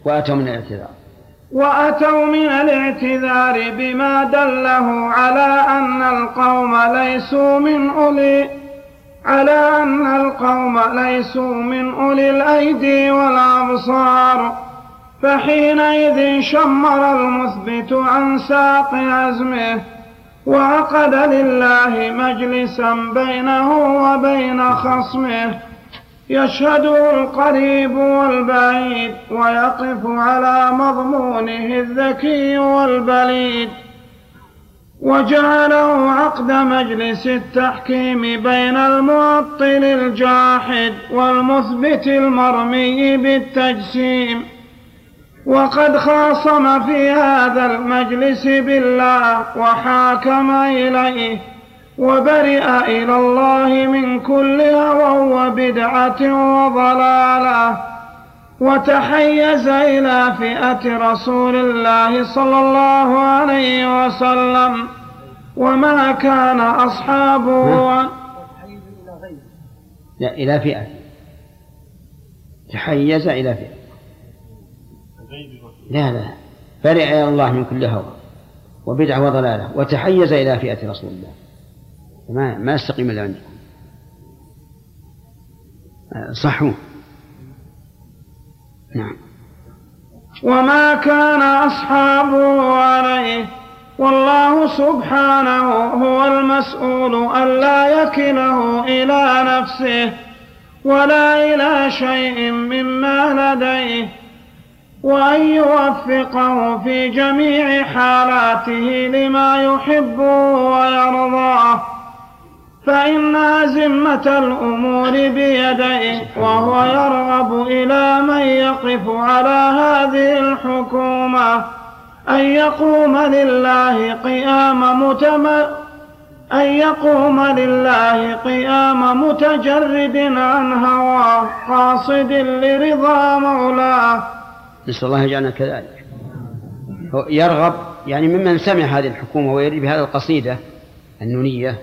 وأتوا من الاعتذار بما دله على أن القوم ليسوا من أولي الأيدي والأبصار، فحينئذ شمر المثبت عن ساق عزمه وعقد لله مجلسا بينه وبين خصمه يشهده القريب والبعيد ويقف على مضمونه الذكي والبليد، وجعله عقد مجلس التحكيم بين المعطل الجاحد والمثبت المرمي بالتجسيم. وقد خاصم في هذا المجلس بالله وحاكم إليه وبرئ إلى الله من كل هوى وبدعة وضلالة، وتحيز إلى فئة رسول الله صلى الله عليه وسلم، وما كان أصحابه إلى فئة، تحيز إلى فئة، لا برئ إلى الله من كل هوى وبدعة وضلالة، وتحيز إلى فئة رسول الله. ما يستقيم إلا عندكم صحوا. نعم. وما كان أصحابه عليه، والله سبحانه هو المسؤول ألا يكله إلى نفسه ولا إلى شيء مما لديه، وأن يوفقه في جميع حالاته لما يحب ويرضاه، فإن أزمة الأمور بيديه، وهو يرغب إلى من يقف على هذه الحكومة أن يقوم لله قيام متجرد عن هواه قاصد لرضا مولاه. نسأل الله يجعلنا كذلك. يرغب يعني ممن سمع هذه الحكومة ويريد بهذه القصيدة النونية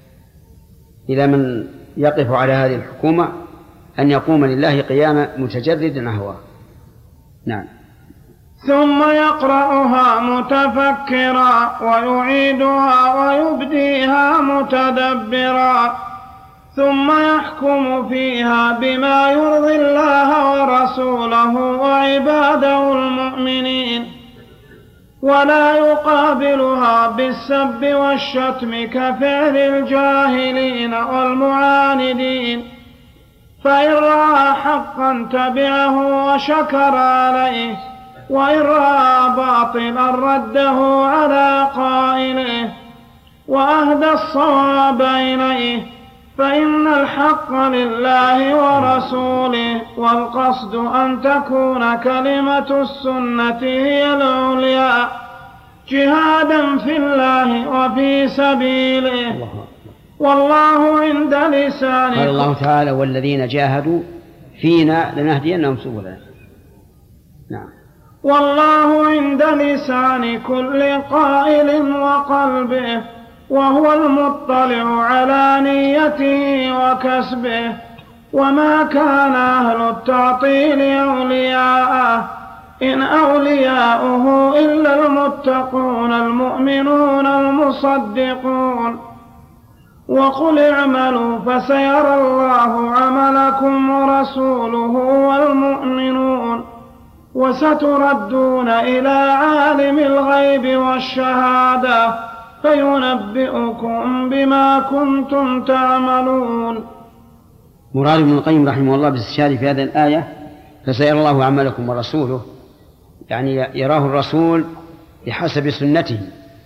إلى من يقف على هذه الحكومة أن يقوم لله قيام متجرد عن هواه. نعم. ثم يقرأها متفكرا ويعيدها ويبديها متدبرا، ثم يحكم فيها بما يرضي الله ورسوله وعباده المؤمنين، ولا يقابلها بالسب والشتم كفعل الجاهلين والمعاندين، فإن رأى حقا تبعه وشكر عليه، وإن رأى باطلا رده على قائله وأهدى الصواب إليه، فإن الحق لله ورسوله، والقصد أن تكون كلمة السنة هي العليا جهادا في الله وفي سبيله، والله عند لسانه. قال الله تعالى: والذين جاهدوا فينا لنهدينهم سبلنا. نعم. والله عند لسان كل قائل وقلبه، وهو المطلع على نيته وكسبه، وما كان أهل التعطيل أولياءه، إن أولياؤه إلا المتقون المؤمنون المصدقون. وقل اعملوا فسيرى الله عملكم ورسوله والمؤمنون، وستردون إلى عالم الغيب والشهادة فينبئكم بما كنتم تعملون. مراد ابن القيم رحمه الله بالاستشهاد في هذه الآية فسيرى الله عملكم ورسوله، يعني يراه الرسول بحسب سنته،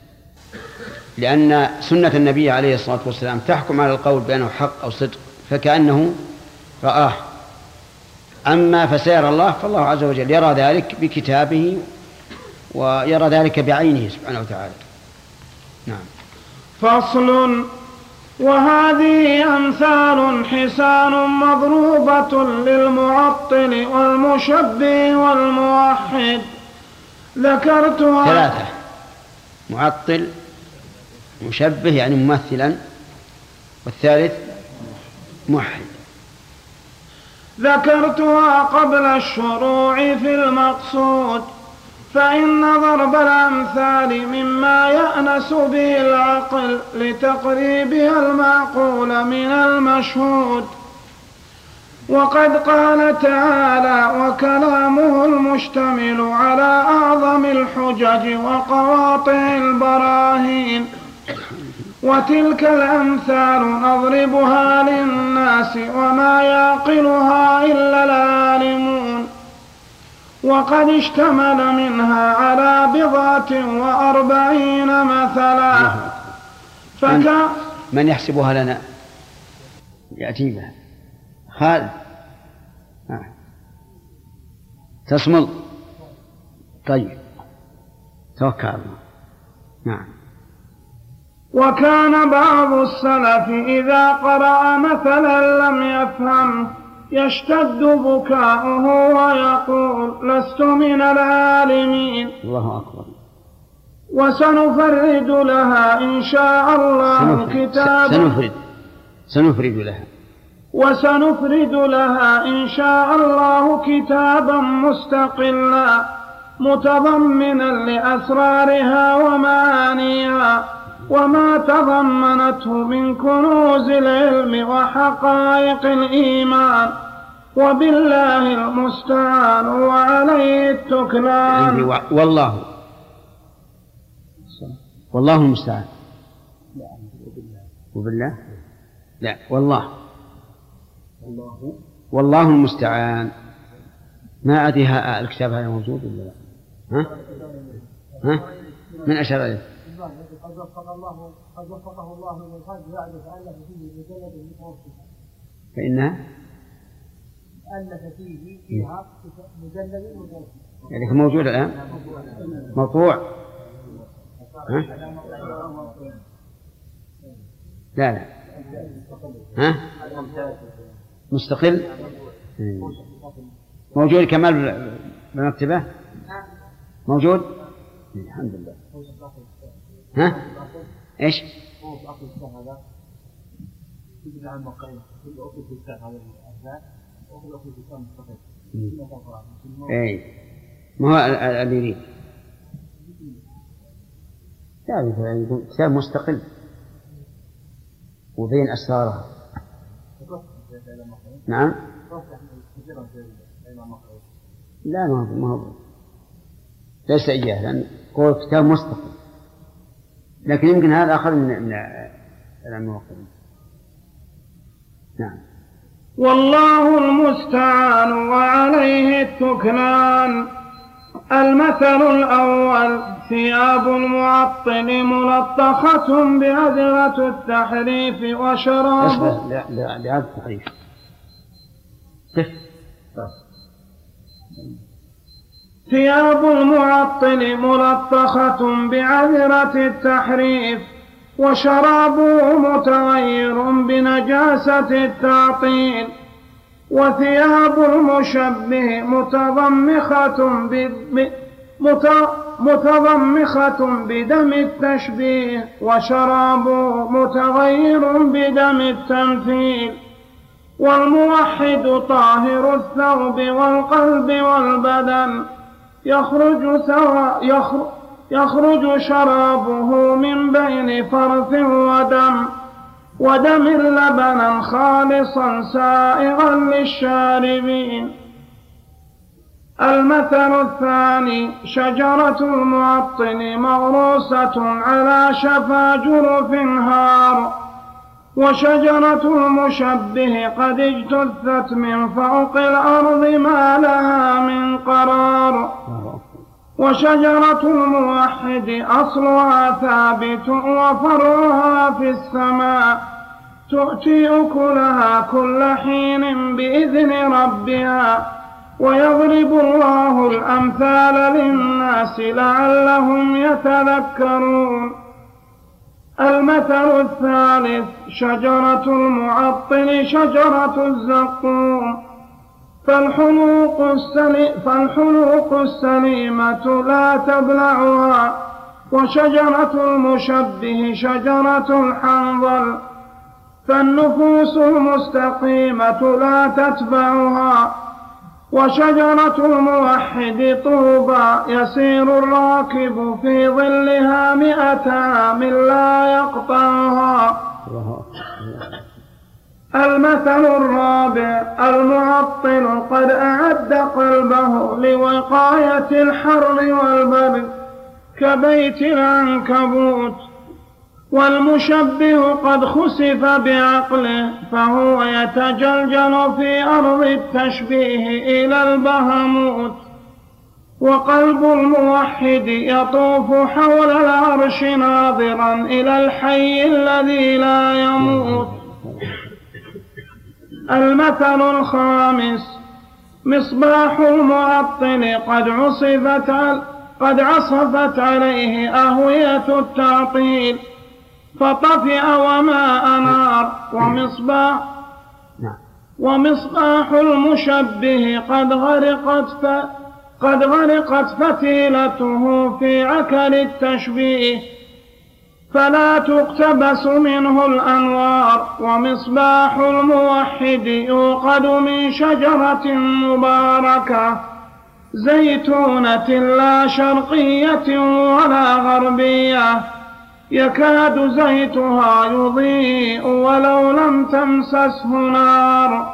لأن سنة النبي عليه الصلاة والسلام تحكم على القول بأنه حق أو صدق، فكأنه رآه. أما فسيرى الله فالله عز وجل يرى ذلك بكتابه ويرى ذلك بعينه سبحانه وتعالى. نعم. فصل. وهذه أمثال حسان مضروبة للمعطل والمشبه والموحد ذكرتها. 3: معطل، مشبه يعني ممثلا، والثالث موحد. ذكرتها قبل الشروع في المقصود، فإن ضرب الأمثال مما يأنس به العقل لتقريبها المعقول من المشهود. وقد قال تعالى: وكلامه المشتمل على أعظم الحجج وقواطع البراهين، وتلك الأمثال نضربها للناس وما يعقلها إلا العالمون. وقد اشتمل منها على 47 مثلا. من يحسبها لنا يأتي بها خالد تصمل. طيب توكل الله. نعم. وكان بعض السلف إذا قرأ مثلا لم يفهم يشتد بكاؤه ويقول: لست من العالمين. الله أكبر. وسنفرد لها إن شاء الله كتابا وسنفرد لها إن شاء الله كتابا مستقلا متضمنا لأسرارها ومعانيها وما تضمنته من كنوز العلم وحقائق الإيمان، وبالله المستعان وعليه التكلان. والله المستعان. وبالله لا والله المستعان. ما أدري الكتاب هذا موجود ولا لا؟ ها من أشار عليه؟ قد وفقه الله من الخلق بعد فألف فيه مجلد متوسطا. فإنها ألف فيها مجلد متوسطا. يعني موجود الآن مطبوع. لا مستقل موجود كمال بمكتبه موجود. الحمد لله. ايش؟ اي ما هو اللي يريد كتاب مستقل وبين أسرارها. نعم. لا ما هو ليس إياه، لأن هو كتاب مستقل، لكن يمكن هذا أخذ من الموقعين. نعم. والله المستعان وعليه التكلان. المثل الأول: ثياب المعطل ملطخة بأدرة التحريف وشراب. لعادة التحريف. ثياب المعطل ملطخة بعذرة التحريف وشرابه متغير بنجاسة التعطيل. وثياب المشبه متضمخة بدم التشبيه وشرابه متغير بدم التمثيل. والموحد طاهر الثوب والقلب والبدن يخرج شرابه من بين فرث ودم لبنا خالصا سائغا للشاربين. المثل الثاني: شجرة المعطل مغروسة على شفا جرف هار، وشجرة المشبه قد اجتثت من فوق الأرض ما لها من قرار. وشجرة الموحد أصلها ثابت وفرعها في السماء، تؤتي أكلها كل حين بإذن ربها، ويضرب الله الأمثال للناس لعلهم يتذكرون. المثل الثالث: شجرة المعطل شجرة الزقوم، فالحلوق السليمة لا تبلعها. وشجرة المشبه شجرة الحنظل، فالنفوس المستقيمة لا تتبعها. وشجرة الموحد طوبى يسير الراكب في ظلها 100 عام لا يقطعها. المثل الرابع: المعطل قد أعد قلبه لوقاية الحر والبرد كبيت العنكبوت، والمشبه قد خسف بعقله فهو يتجلجل في أرض التشبيه إلى البهموت. وقلب الموحد يطوف حول العرش ناظرا إلى الحي الذي لا يموت. المثل الخامس: مصباح المعطل قد عصفت عليه أهوية التعطيل فطفئ وما أنار. ومصباح المشبه قد غرقت فتيلته في عكر التشبيه فلا تقتبس منه الأنوار. ومصباح الموحد يوقد من شجرة مباركة زيتونة لا شرقية ولا غربية يكاد زيتها يضيء ولو لم تمسسه نار.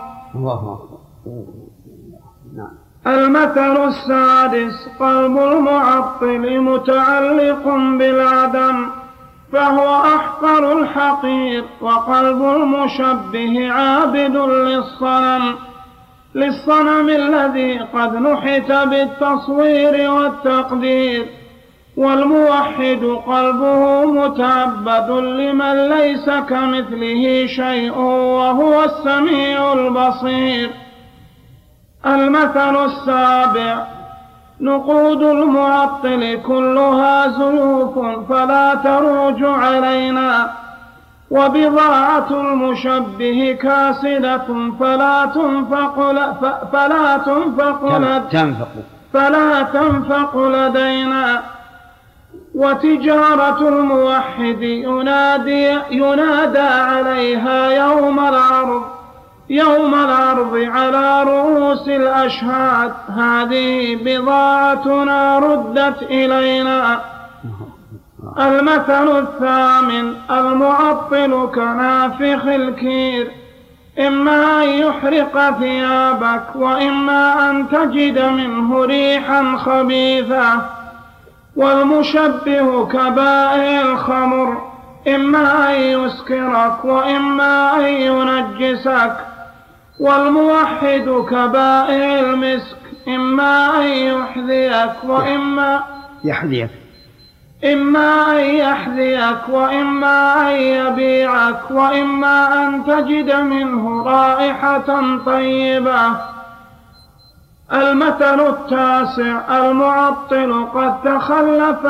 المثل السادس: قلب المعطل متعلق بالعدم فهو أحقر الحقير. وقلب المشبه عابد للصنم الذي قد نحت بالتصوير والتقدير. والموحد قلبه متعبد لمن ليس كمثله شيء وهو السميع البصير. المثل السابع: نقود المعطل كلها زيوف فلا تروج علينا. وبضاعة المشبه كاسدة فلا تنفق لدينا. وتجارة الموحد ينادى عليها يوم العرض على رؤوس الأشهاد: هذه بضاعتنا ردت إلينا. المثل الثامن: المعطل كنافخ الكير إما أن يحرق ثيابك وإما أن تجد منه ريحا خبيثة. والمشبه كبائع الخمر إما أن يسكرك وإما أن ينجسك. والموحد كبائع المسك إما أن يحذيك وإما أن يبيعك وإما أن تجد منه رائحة طيبة. المثل التاسع: المعطل قد تخلف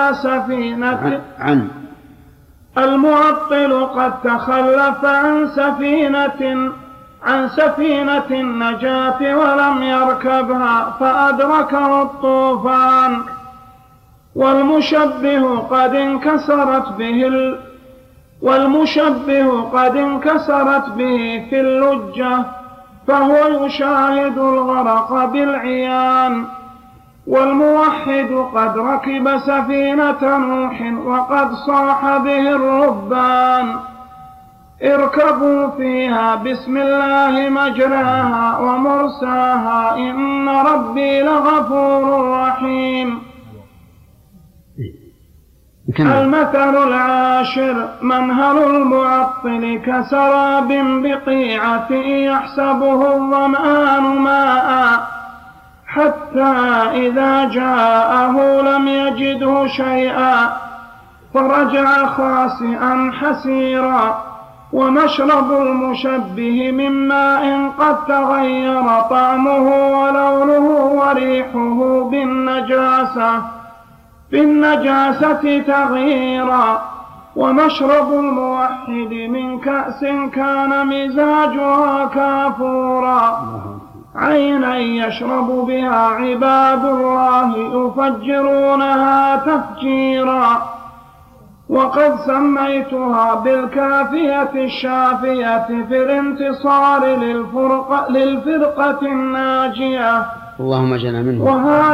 عن سفينة النجاة ولم يركبها فأدركه الطوفان. والمشبه قد انكسرت به في اللجة فهو يشاهد الغرق بالعيان. والموحد قد ركب سفينة نوح وقد صاح به الرهبان: اركبوا فيها بسم الله مجراها ومرساها إن ربي لغفور رحيم. المثل العاشر: منهل المعطل كسراب بقيعة يحسبه الظمآن ماء حتى إذا جاءه لم يجده شيئا فرجع خاسئا حسيرا. ومشرب المشبه من ماء قد تغير طعمه ولونه وريحه بالنجاسة تغييرا. ومشرب الموحد من كأس كان مزاجها كافورا عينا يشرب بها عباد الله يفجرونها تفجيرا. وقد سميتها بالكافية الشافية في الانتصار للفرقة الناجية. اللهم اجعلنا منه.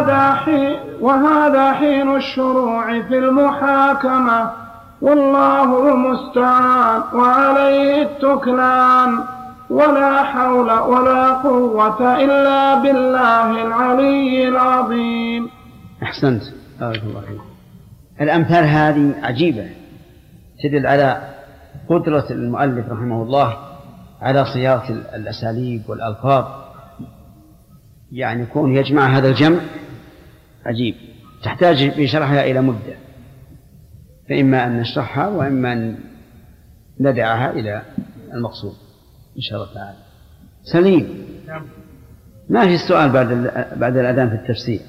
وهذا حين الشروع في المحاكمة، والله المستعان وعليه التكلان، ولا حول ولا قوة إلا بالله العلي العظيم. أحسنت، بارك الله فيك. الأمثال هذه عجيبة، تدل على قدرة المؤلف رحمه الله على صياغة الأساليب والألفاظ، يعني يكون يجمع هذا الجمع عجيب، تحتاج في شرحها إلى مدة، فإما أن نشرحها وإما أن ندعها إلى المقصود إن شاء الله تعالى. سليم، ما في السؤال بعد الأذان في التفسير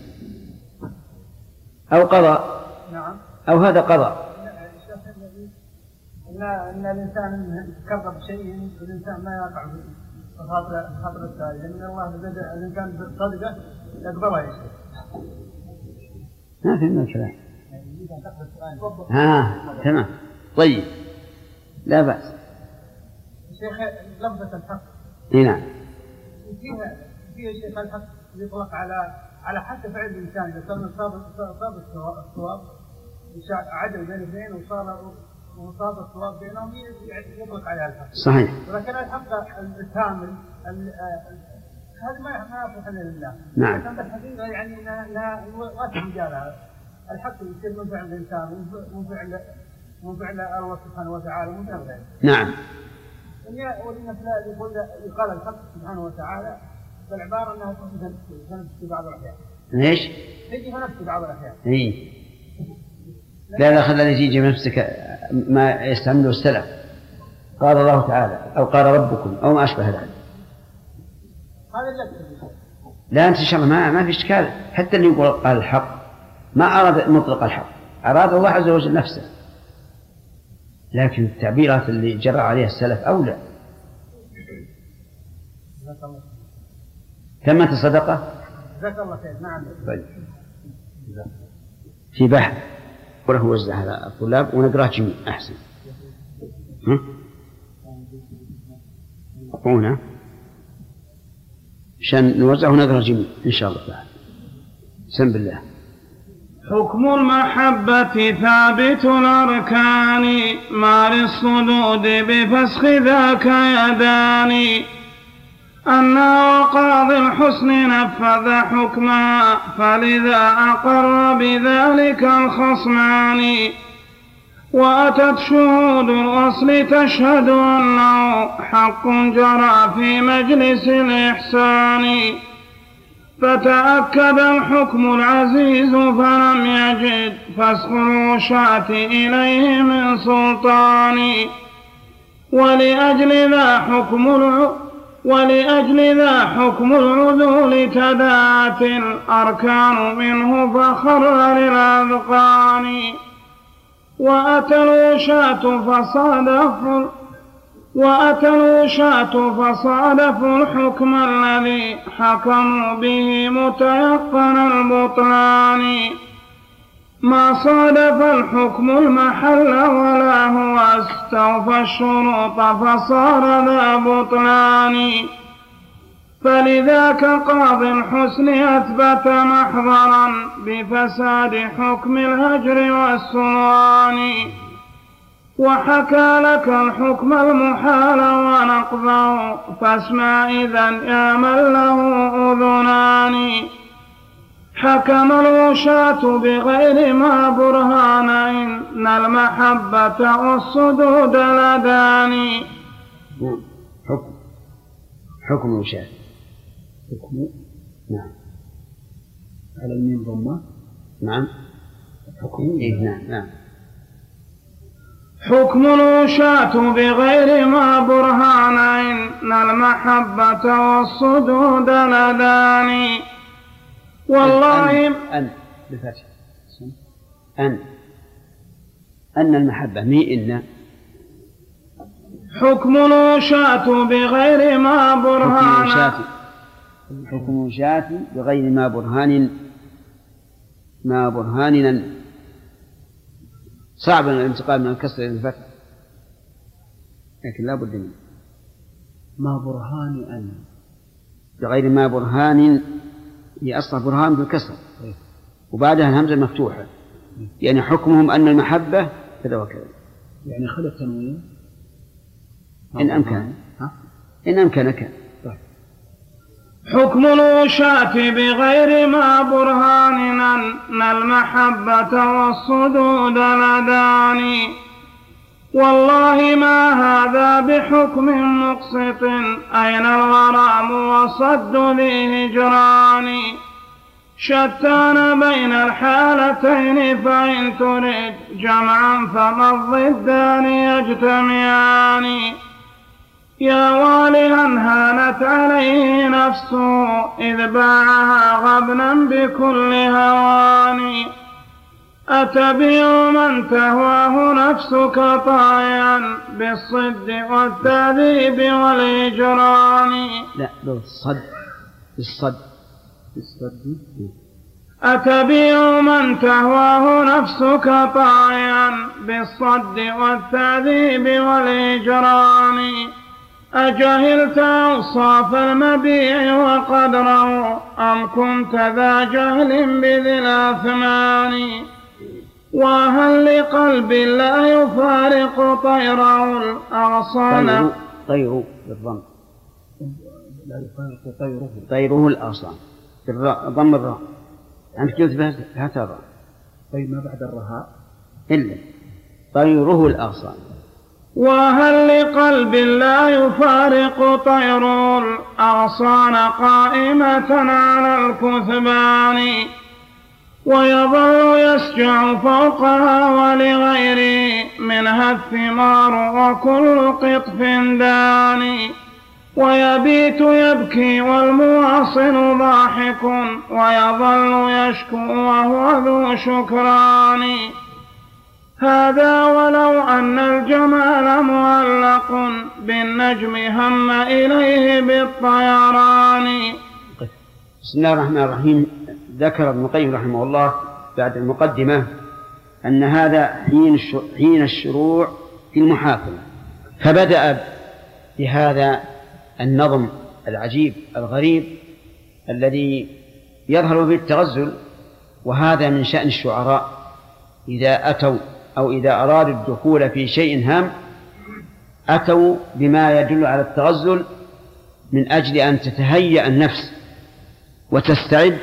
أو قضاء؟ نعم. أو هذا قضاء؟ إن الإنسان يتكرر بشيء الإنسان ما يقع في خاطر الثاني، لأن الله بدأ الإنسان بالصدقة يقبلها يا شيخ. ما في من الكلام. تمام، طيب، لا بأس. شيخ لفظة الحق. نعم. فيها شيخ الحق يطلق على حتى فعل الإنسان، إذا كان صاب الصواب عدل بين اثنين وصاب الصواب بينهم يطلق عليها الحق. صحيح. ولكن الحق الكامل هذا ما يصلح الا لله. نعم. لكن الحقيقة يعني لا واسع مجالها. الحق يصير من فعل الإنسان ومن فعل الله سبحانه وتعالى ومن فعل غيره. نعم. يقال الحق سبحانه وتعالى بالعبارة أنها تنفس في بعض الأحيان. ليش؟ تجي في نفس بعض الأحيان. إيه. لا خلاني يجي بنفسك ما يستعمله السلف، قال الله تعالى أو قال ربكم أو ما أشبه ذلك. هذا اللي لا، أنت إن شاء الله ما في إشكال، حتى اللي يقول قال الحق ما أراد مطلق الحق، أراد الله عز وجل نفسه، لكن التعبيرات اللي جرى عليها السلف أولى. ثمة الصدقة. جزاك الله خير. نعم. طيب. في بحث وله وزع على الطلاب ونقرأ جميع أحسن. أقونا عشان نوزع ونقرأ جميع إن شاء الله تعالى. بسم الله. حكم المحبة ثابت الأركان، ما للصدود بفسخ ذاك يدان. أنا وقاضي الحسن نفذ حكما، فلذا أقر بذلك الخصمان. وأتت شهود الأصل تشهد أنه حق جرى في مجلس الإحسان. فتأكد الحكم العزيز فلم يجد فسخ الوشاة إليه من سلطان. ولأجل ذا حكم العذول تدات الأركان منه فخر للأذقان. وأتى الوشاة فصادفوا الحكم الذي حكموا به متيقن البطلان. ما صادف الحكم المحل ولا هو استوفى الشروط فصار ذا بطلان. فلذاك قاضي الحسن أثبت محضرا بفساد حكم الهجر والسلوان. وحكى لك الحكم المحال ونقضه، فاسمع إذن يا من له أذنان. حكم الوشاة بغير ما برهان، إن المحبة والصدود لدان. حكم الوشاة. نعم. على الميم ضمة. نعم. نعم. حكم الوشاة بغير ما برهان، إن المحبة والصدود لدان. والله بفتح أن المحبة مي إن. حكم الوشاة بغير ما برهان. حكم الوشاة بغير ما برهان صعب الانتقال من الكسر إلى الفتح، لكن لا بد منه. ما برهان أن بغير ما برهان، هي أصل برهان بالكسر وبعدها الهمزة مفتوحة، يعني حكمهم أن المحبة كذا وكذا، يعني خلق تنوين إن أمكن، إن أمكن كان. حكم الوشاة بغير ما برهان أن المحبة والصدود لداني، والله ما هذا بحكم مقسط، أين الغرام وصد ذي هجران، شتان بين الحالتين فإن تريد جمعا فما الضدان يجتمعان، يا والها هانت عليه نفسه إذ باعها غبنا بكل هوان، أتبيع من تهواه نفسك طائعا بالصد والتعذيب والإجران. لا بالصد، بالصد. أتبيع من تهواه نفسك طائعا بالصد والتعذيب والإجران، أجهلت أوصاف المبيع وقدره أم كنت ذا جهل بذي الأثمان، وهل لقلب لا يفارق طيره الأغصان، طيره بالضم، لا يفارق طيره الأغصان ضم الراء، أنت قلت هكذا طيب ما بعد الرهاء إلا طيره الأغصان، وهل لقلب لا يفارق طيره الأغصان قائمة على الكثبان، ويظل يسجع فوقها ولغيره منها الثمار وكل قطف داني، ويبيت يبكي والمواصل ضاحك ويظل يشكو وهو ذو شكران، هذا ولو أن الجمال معلق بالنجم هم إليه بالطيران. بسم الله الرحمن الرحيم. ذكر ابن القيم رحمه الله بعد المقدمة أن هذا حين الشروع في المحاكمة، فبدأ بهذا النظم العجيب الغريب الذي يظهر به التغزل، وهذا من شأن الشعراء إذا أتوا أو إذا أرادوا الدخول في شيء هام أتوا بما يدل على التغزل من أجل أن تتهيأ النفس وتستعد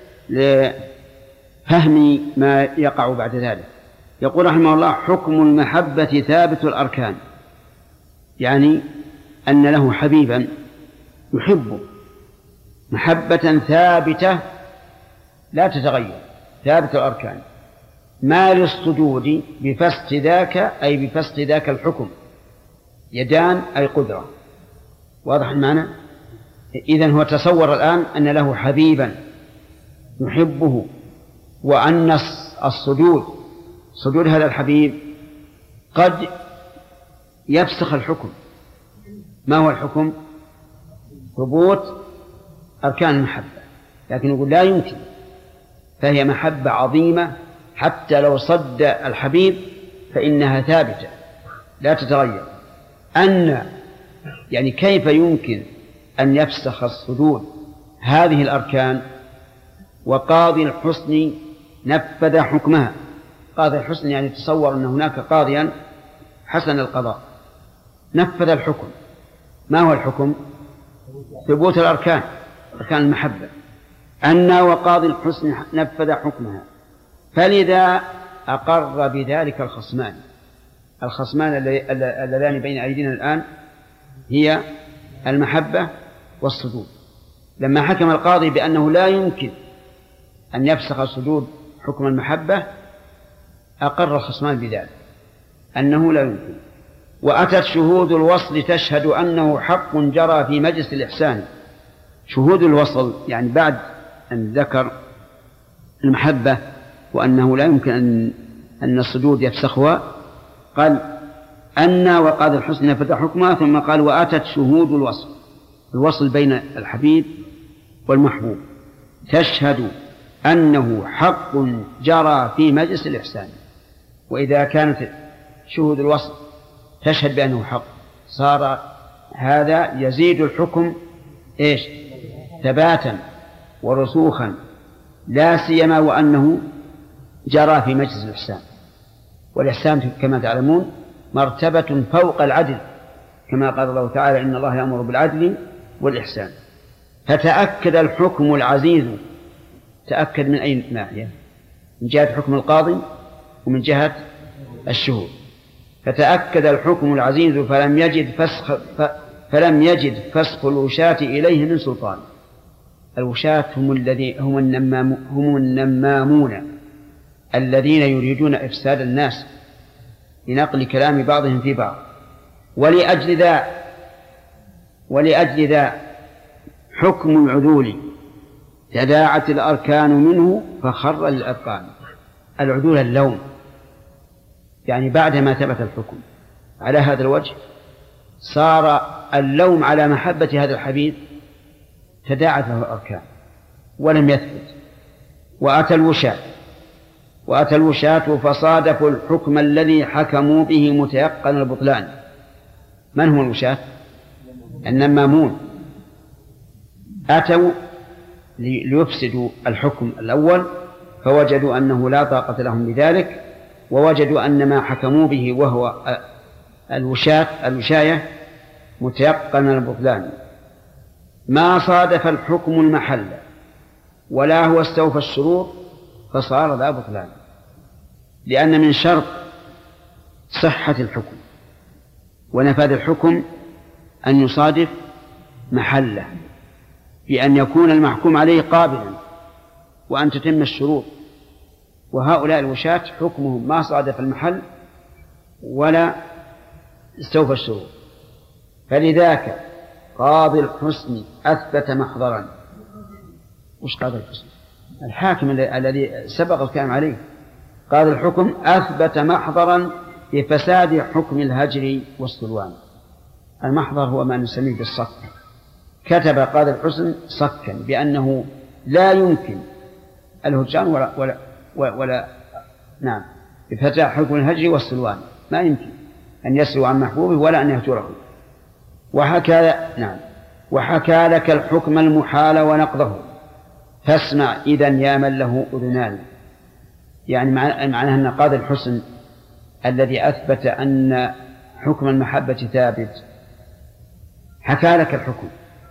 لفهم ما يقع بعد ذلك. يقول رحمه الله: حكم المحبة ثابت الأركان، يعني أن له حبيبا يحبه محبة ثابتة لا تتغير، ثابت الأركان، ما للصدود بفسق ذاك أي بفسق ذاك الحكم، يدان أي قدرة. واضح المعنى؟ إذن هو تصور الآن أن له حبيبا يحبه، وأن صدود هذا الحبيب قد يفسخ الحكم. ما هو الحكم؟ ثبوت أركان المحبة، لكن يقول لا يمكن، فهي محبة عظيمة حتى لو صد الحبيب فإنها ثابتة لا تتغير. يعني كيف يمكن أن يفسخ الصدود هذه الأركان وقاضي الحسن نفذ حكمها؟ قاضي الحسن يعني تصور أن هناك قاضيا حسن القضاء نفذ الحكم. ما هو الحكم؟ ثبوت الأركان، أركان المحبة. وقاضي الحسن نفذ حكمها، فلذا أقر بذلك الخصمان اللذان بين أيدينا الآن هي المحبة والصدود. لما حكم القاضي بأنه لا يمكن أن يفسخ الصدود حكم المحبة أقر الخصمان بذلك أنه لا يمكن. وأتت شهود الوصل تشهد أنه حق جرى في مجلس الإحسان. شهود الوصل يعني بعد أن ذكر المحبة وأنه لا يمكن أن الصدود يفسخها، قال وقاضي الحسن نفذ حكمها، ثم قال وأتت شهود الوصل بين الحبيب والمحبوب تشهد أنه حق جرى في مجلس الإحسان. وإذا كانت شهود الوصف تشهد بأنه حق صار هذا يزيد الحكم إيش؟ ثباتا ورسوخا، لا سيما وأنه جرى في مجلس الإحسان، والإحسان كما تعلمون مرتبة فوق العدل، كما قال الله تعالى إن الله يأمر بالعدل والإحسان. فتأكد الحكم العزيز، تأكد من أي ناحية؟ من جهة حكم القاضي ومن جهة الشهود. فتأكد الحكم العزيز فلم يجد فسخ الوشاة إليه من سلطان. الوشاة هم النمامون الذين يريدون إفساد الناس لنقل كلام بعضهم في بعض. ولأجل ذا حكم العدول تداعت الأركان منه فخر للأذقان. العدول اللوم، يعني بعدما ثبت الحكم على هذا الوجه صار اللوم على محبة هذا الحبيب تداعت له الأركان ولم يثبت. وأتى الوشاة فصادفوا الحكم الذي حكموا به متيقن البطلان. من هم الوشاة؟ النمامون. أتوا ليفسدوا الحكم الأول فوجدوا أنه لا طاقة لهم بذلك، ووجدوا أن ما حكموا به وهو الوشاية متيقن البطلان، ما صادف الحكم المحل ولا هو استوفى الشروط فصار ذا بطلان. لأن من شرط صحة الحكم ونفاذ الحكم أن يصادف محله، بأن يكون المحكوم عليه قابلا وأن تتم الشروط. وهؤلاء الوشاة حكمهم ما صادف المحل ولا استوفى الشروط. فلذاك قاضي الحسن أثبت محضرا. وش قاضي الحسن؟ الحاكم الذي سبق الكلام عليه. قاضي الحكم أثبت محضرا لفساد حكم الهجر والسلوان. المحضر هو ما نسميه بالصك. كتب قاضي الحسن صكا بأنه لا يمكن الهجران ولا نعم بفتح حكم الهجر والسلوان، ما يمكن أن يسلو عن محبوبه ولا أن يهجره. وحكى لك الحكم المحال ونقضه فاسمع إذا يا من له أذنان. يعني معناه أن قاضي الحسن الذي أثبت أن حكم المحبة ثابت حكى لك الحكم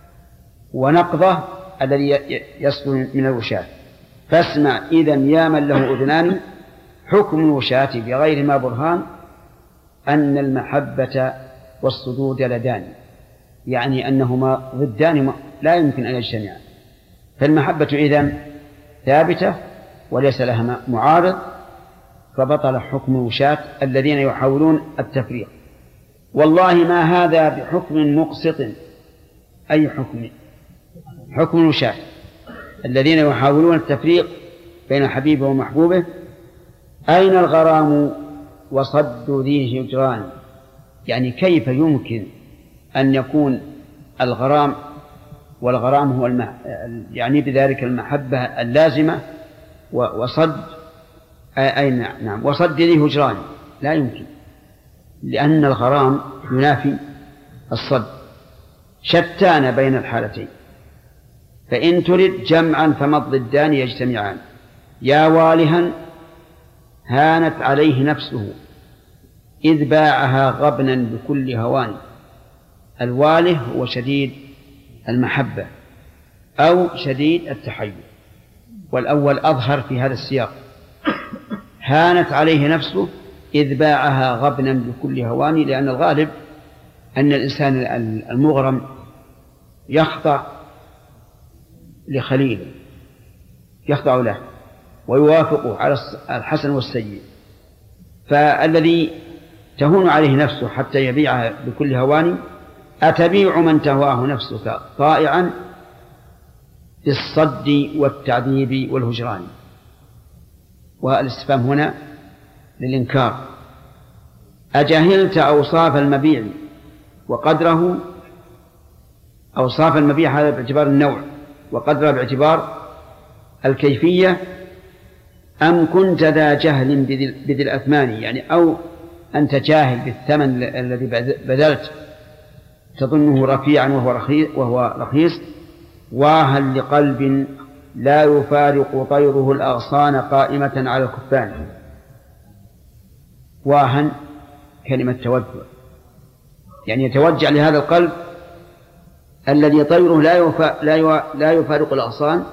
ونقضه الذي يصدر من الوشاة. فاسمع إذا يا من له أذنان. حكم الوشاة بغير ما برهان أن المحبة والصدود لدان، يعني أنهما ضدان لا يمكن أن يجتمعا. فالمحبة إذن ثابتة وليس لها معارض، فبطل حكم الوشاة الذين يحاولون التفريق. والله ما هذا بحكم مقسط. أي حكم؟ حكم الوشاة الذين يحاولون التفريق بين حبيبه ومحبوبه. أين الغرام وصد ذي هجران؟ يعني كيف يمكن أن يكون الغرام، والغرام هو يعني بذلك المحبة اللازمة، وصد نعم وصد ذي هجران، لا يمكن، لأن الغرام ينافي الصد. شتان بين الحالتين، فإن ترد جمعا فما الضدان يجتمعان. يا والها هانت عليه نفسه إذ باعها غبنا بكل هوان. الواله هو شديد المحبة أو شديد التحيز، والأول أظهر في هذا السياق. هانت عليه نفسه إذ باعها غبنا بكل هوان، لأن الغالب أن الإنسان المغرم يخضع لخليله، يخضع له ويوافقه على الحسن والسيء. فالذي تهون عليه نفسه حتى يبيعها بكل هوان، أتبيع من تهواه نفسك طائعا بالصد والتعذيب والهجران. والاستفهام هنا للإنكار. أجهلت أوصاف المبيع وقدره؟ أوصاف المبيع هذا باعتبار النوع، وقدره باعتبار الكيفية. أم كنت ذا جهل بذي الأثمان، يعني أو أنت جاهل بالثمن الذي بذلت تظنه رفيعا وهو رخيص. واها لقلب لا يفارق طيره الأغصان قائمة على الكفان. واها كلمة توجع، يعني يتوجع لهذا القلب الذي طيره لا يفارق الأغصان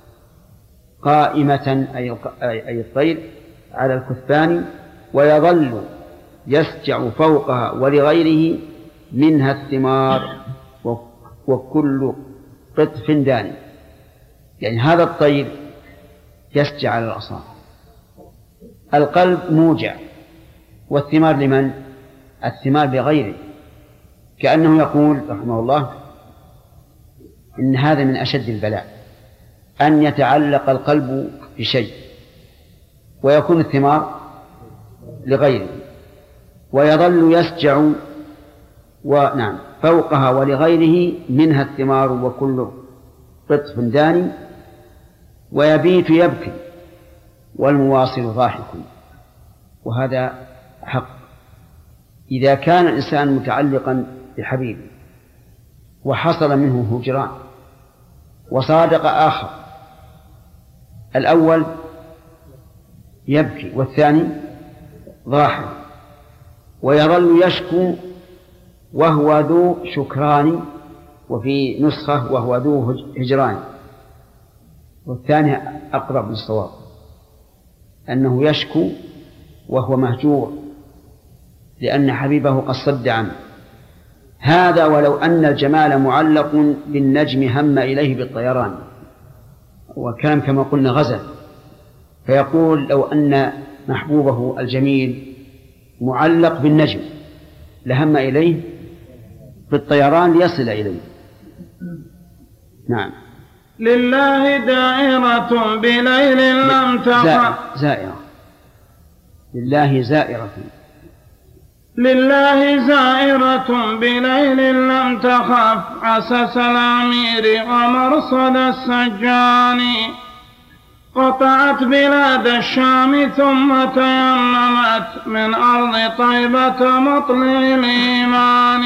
قائمة أي الطير على الكثبان، ويظل يسجع فوقها ولغيره منها الثمار وكل قطف داني. يعني هذا الطير يسجع على الأغصان، القلب موجع، والثمار لمن؟ الثمار لغيره. كأنه يقول رحمه الله إن هذا من أشد البلاء، أن يتعلق القلب بشيء ويكون الثمار لغيره، ويظل يسجع فوقها ولغيره منها الثمار وكل قطف داني، ويبيت يبكي والمواصل ضاحك. وهذا حق. إذا كان الإنسان متعلقا بحبيبه وحصل منه هجران وصادق آخر، الأول يبكي والثاني ضاحك، ويظل يشكو وهو ذو شكران، وفي نسخة وهو ذو هجران، والثاني أقرب للصواب أنه يشكو وهو مهجور لأن حبيبه قد صد عنه. هذا ولو أن الجمال معلق بالنجم هم إليه بالطيران، وكان كما قلنا غزل، فيقول لو أن محبوبه الجميل معلق بالنجم لهم إليه بالطيران ليصل إليه. نعم. لله دائرة بليل لم تخف زائرة، لله زائرة، لله زائرة بليل لم تخف عسس الأمير ومرصد السجان. قطعت بلاد الشام ثم تيممت من أرض طيبة مطلع الإيمان.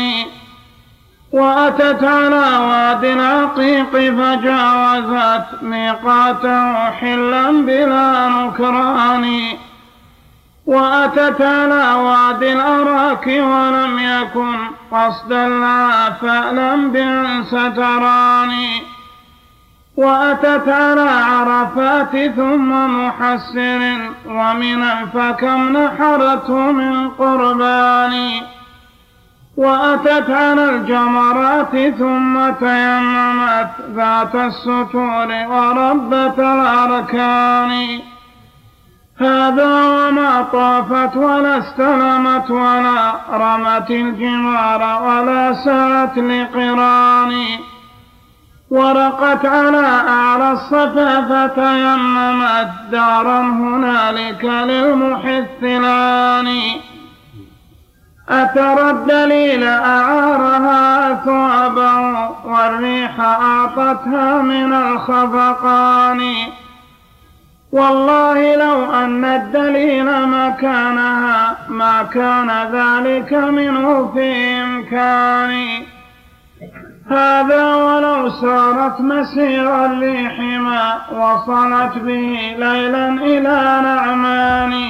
وأتت على واد العقيق فجاوزت ميقاته حلا بلا نكران. وأتت على واد الأراك ولم يكن قصدا لها فألم بأن ستراني. وأتت على عرفات ثم محسر ومنا فكم نحرته من قربان. وأتت على الجمرات ثم تيممت ذات الستور وربة الأركان. هذا وما طافت ولا استلمت ولا رمت الجمار ولا سعت لقران. ورقت على أعلى الصفا فتيممت دارا هنالك للمحي الثلان. أترى الدليل أعارها ثوابه والريح أعطتها من الخفقان. والله لو أن الدليل مكانها ما كان ذلك منه في إمكاني. هذا ولو سارت مسير الريح ما وصلت به ليلا إلى نعمان.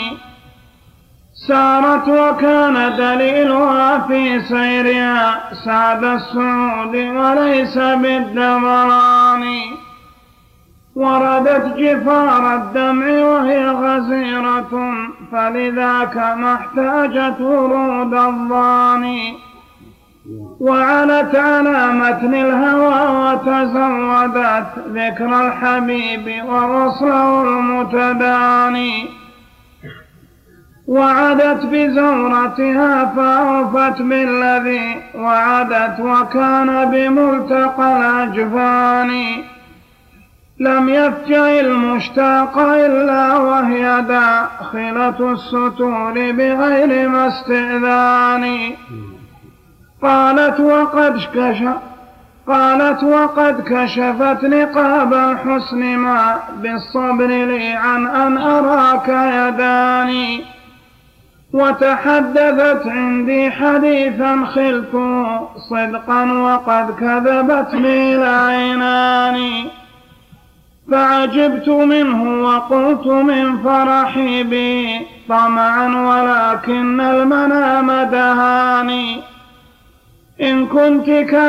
سارت وكان دليلها في سيرها سعد السعود وليس بالدبران. وردت جفار الدمع وهي غزيرة فلذاك ما احتاجت ورود الضان. وعنت على متن الهوى وتزودت ذكر الحبيب ووصله المتداني. وعدت بزورتها فأوفت بالذي وعدت وكان بملتقى الأجفان. لم يفجع المشتاق إلا وهي داخلة الستور بغير ما استئذان. قالت قالت وقد كشفت نقاب الحسن ما بالصبر لي عن أن أراك يداني وتحدثت عندي حديثا خلت صدقا وقد كذبت لي العينان فعجبت منه وقلت من فرحي بي طمعا ولكن المنام دهاني إن كنت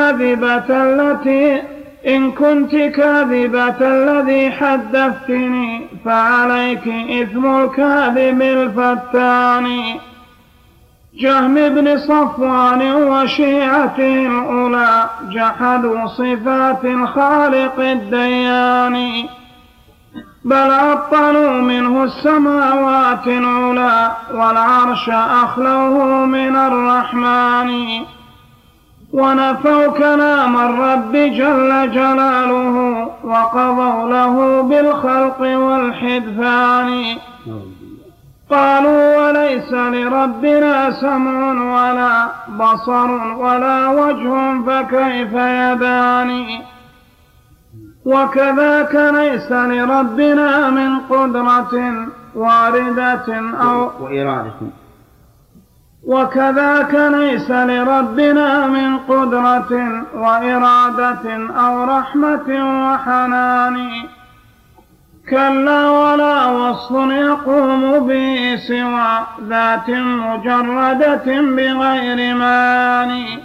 كاذبة الذي حدثتني فعليك إثم الكاذب الفتان جهم بن صفوان وشيعته الأولى جحدوا صفات الخالق الديان بل أبطلوا منه السماوات العلى والعرش أخلوه من الرحمن ونفوا كلام الرب جل جلاله وقضوا له بالخلق والحدثان قالوا وليس لربنا سمع ولا بصر ولا وجه فكيف يدان وكذاك ليس لربنا من قدرة واردة أو وإرادة وكذاك ليس لربنا من قدرة وإرادة أو رحمة وحنان كلا ولا وصف يقوم به سوى ذات مجردة بغير ماني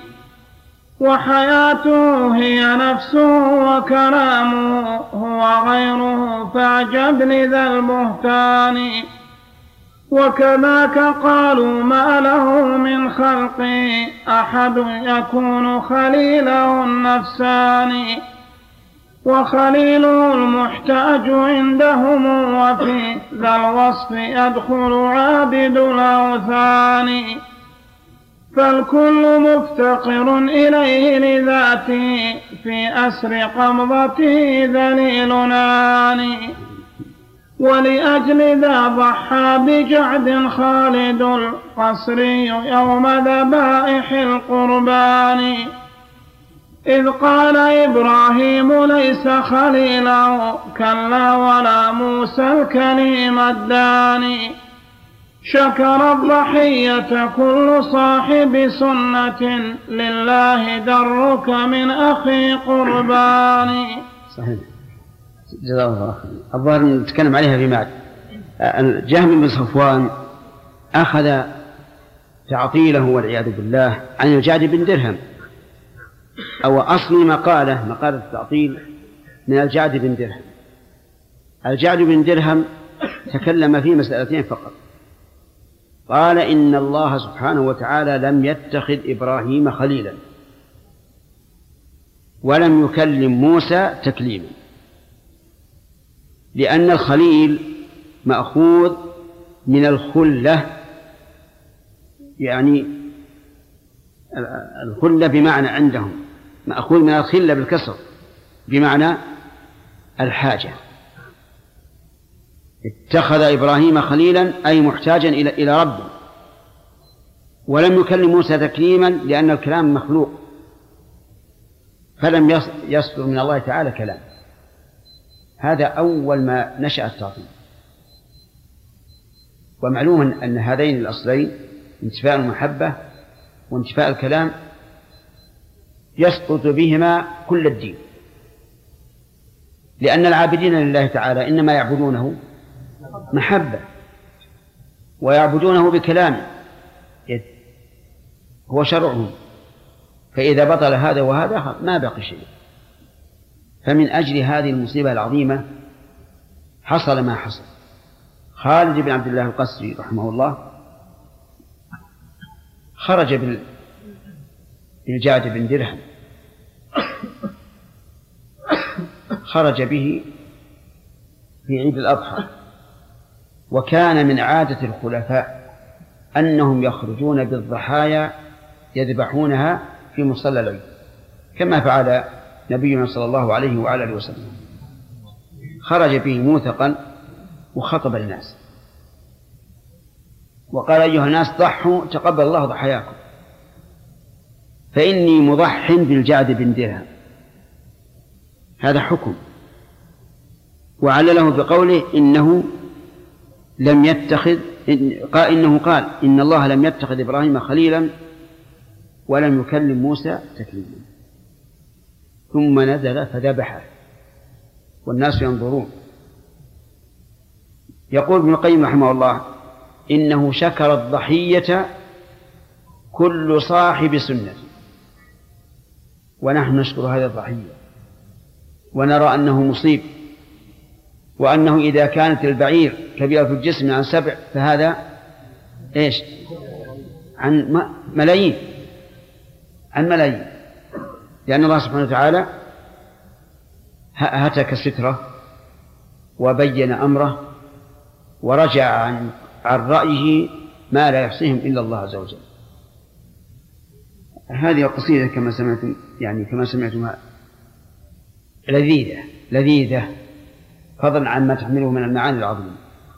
وحياته هي نفسه وكلامه هو غيره فاعجب لذا البهتان وكذاك قالوا ما له من خلقه أحد يكون خليله النفسان وخليله المحتاج عندهم وفي ذا الوصف يدخل عابد الأوثان فالكل مفتقر إليه لذاته في أسر قبضته ذليلنان ولأجل ذا ضحى بجعد خالد القصري يوم ذبائح القربان إذ قال إبراهيم ليس خليلا كلا ولا موسى الكليم الداني شكر الضحية كل صاحب سنة لله درك من أخي قربان. صحيح جزاه الله خير. الظاهر نتكلم عليها في بعد. جهم بن صفوان أخذ تعطيله والعياذ بالله عن الجعد بن درهم أو أصل مقالة التعطيل من الجعد بن درهم. الجعد بن درهم تكلم في مسألتين فقط. قال إن الله سبحانه وتعالى لم يتخذ إبراهيم خليلا ولم يكلم موسى تكليما لأن الخليل مأخوذ من الخلة يعني الخلة بمعنى عندهم مأخوذ من الخلة بالكسر بمعنى الحاجة. اتخذ إبراهيم خليلا أي محتاجا إلى ربه ولم يكلم موسى تكليما لأن الكلام مخلوق فلم يصدر من الله تعالى كلام. هذا أول ما نشأ التعطيل. ومعلوم أن هذين الأصلين انتفاء المحبة وانتفاء الكلام يسقط بهما كل الدين لأن العابدين لله تعالى إنما يعبدونه محبة ويعبدونه بكلام هو شرعهم فإذا بطل هذا وهذا ما بقي شيء. فمن أجل هذه المصيبة العظيمة حصل ما حصل. خالد بن عبد الله القسري رحمه الله خرج بالجعد بن درهم خرج به في عيد الأضحى وكان من عادة الخلفاء أنهم يخرجون بالضحايا يذبحونها في مصلى العيد كما فعل نبينا صلى الله عليه وعلى وسلم. خرج به موثقا وخطب الناس وقال أيها الناس ضحوا تقبل الله ضحاياكم فإني مضح بالجعد بن درهم هذا حكم. وعلله بقوله إنه لم يتخذ إنه قال إن الله لم يتخذ إبراهيم خليلا ولم يكلم موسى تكليما، ثم نزل فذبحه والناس ينظرون. يقول ابن القيم رحمه الله إنه شكر الضحية كل صاحب سنة، ونحن نشكر هذه الضحية ونرى أنه مصيب، وأنه إذا كانت البعير كبيرة في الجسم عن 7 فهذا إيش؟ عن ملايين، عن ملايين، لأن الله سبحانه وتعالى هتك ستره وبين أمره ورجع عن رأيه ما لا يحصيهم إلا الله عز وجل. هذه القصيدة كما سمعتم كما سمعتمها لذيذة فضلا عن ما تحمله من المعاني العظيمة.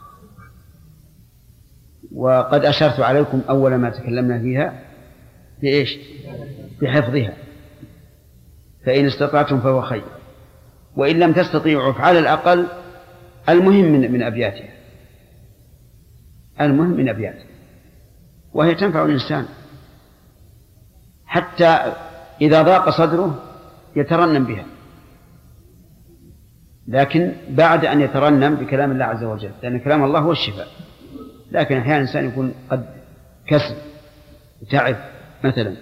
وقد أشرت عليكم أول ما تكلمنا فيها بإيش؟ بحفظها، فإن استطعتم فهو خير، وإن لم تستطيعوا فعلى الأقل المهم من أبياتها، المهم من أبياتها، وهي تنفع الإنسان حتى إذا ضاق صدره يترنم بها، لكن بعد أن يترنم بكلام الله عز وجل، لأن كلام الله هو الشفاء. لكن أحيانا الإنسان يكون قد كسل وتعب مثلا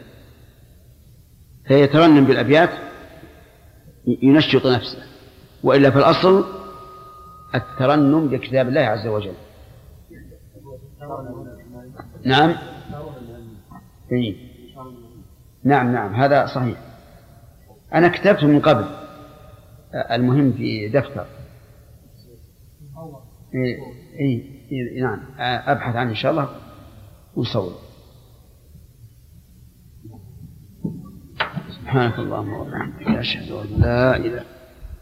فيترنم بالأبيات ينشط نفسه، وإلا في الأصل الترنم بكتاب الله عز وجل. نعم نعم هذا صحيح. أنا كتبت من قبل المهم في دفتر نعم أبحث عنه إن شاء الله ونصور. سبحانك اللهم وبحمدك أشهد أن لا إله إلا أنت.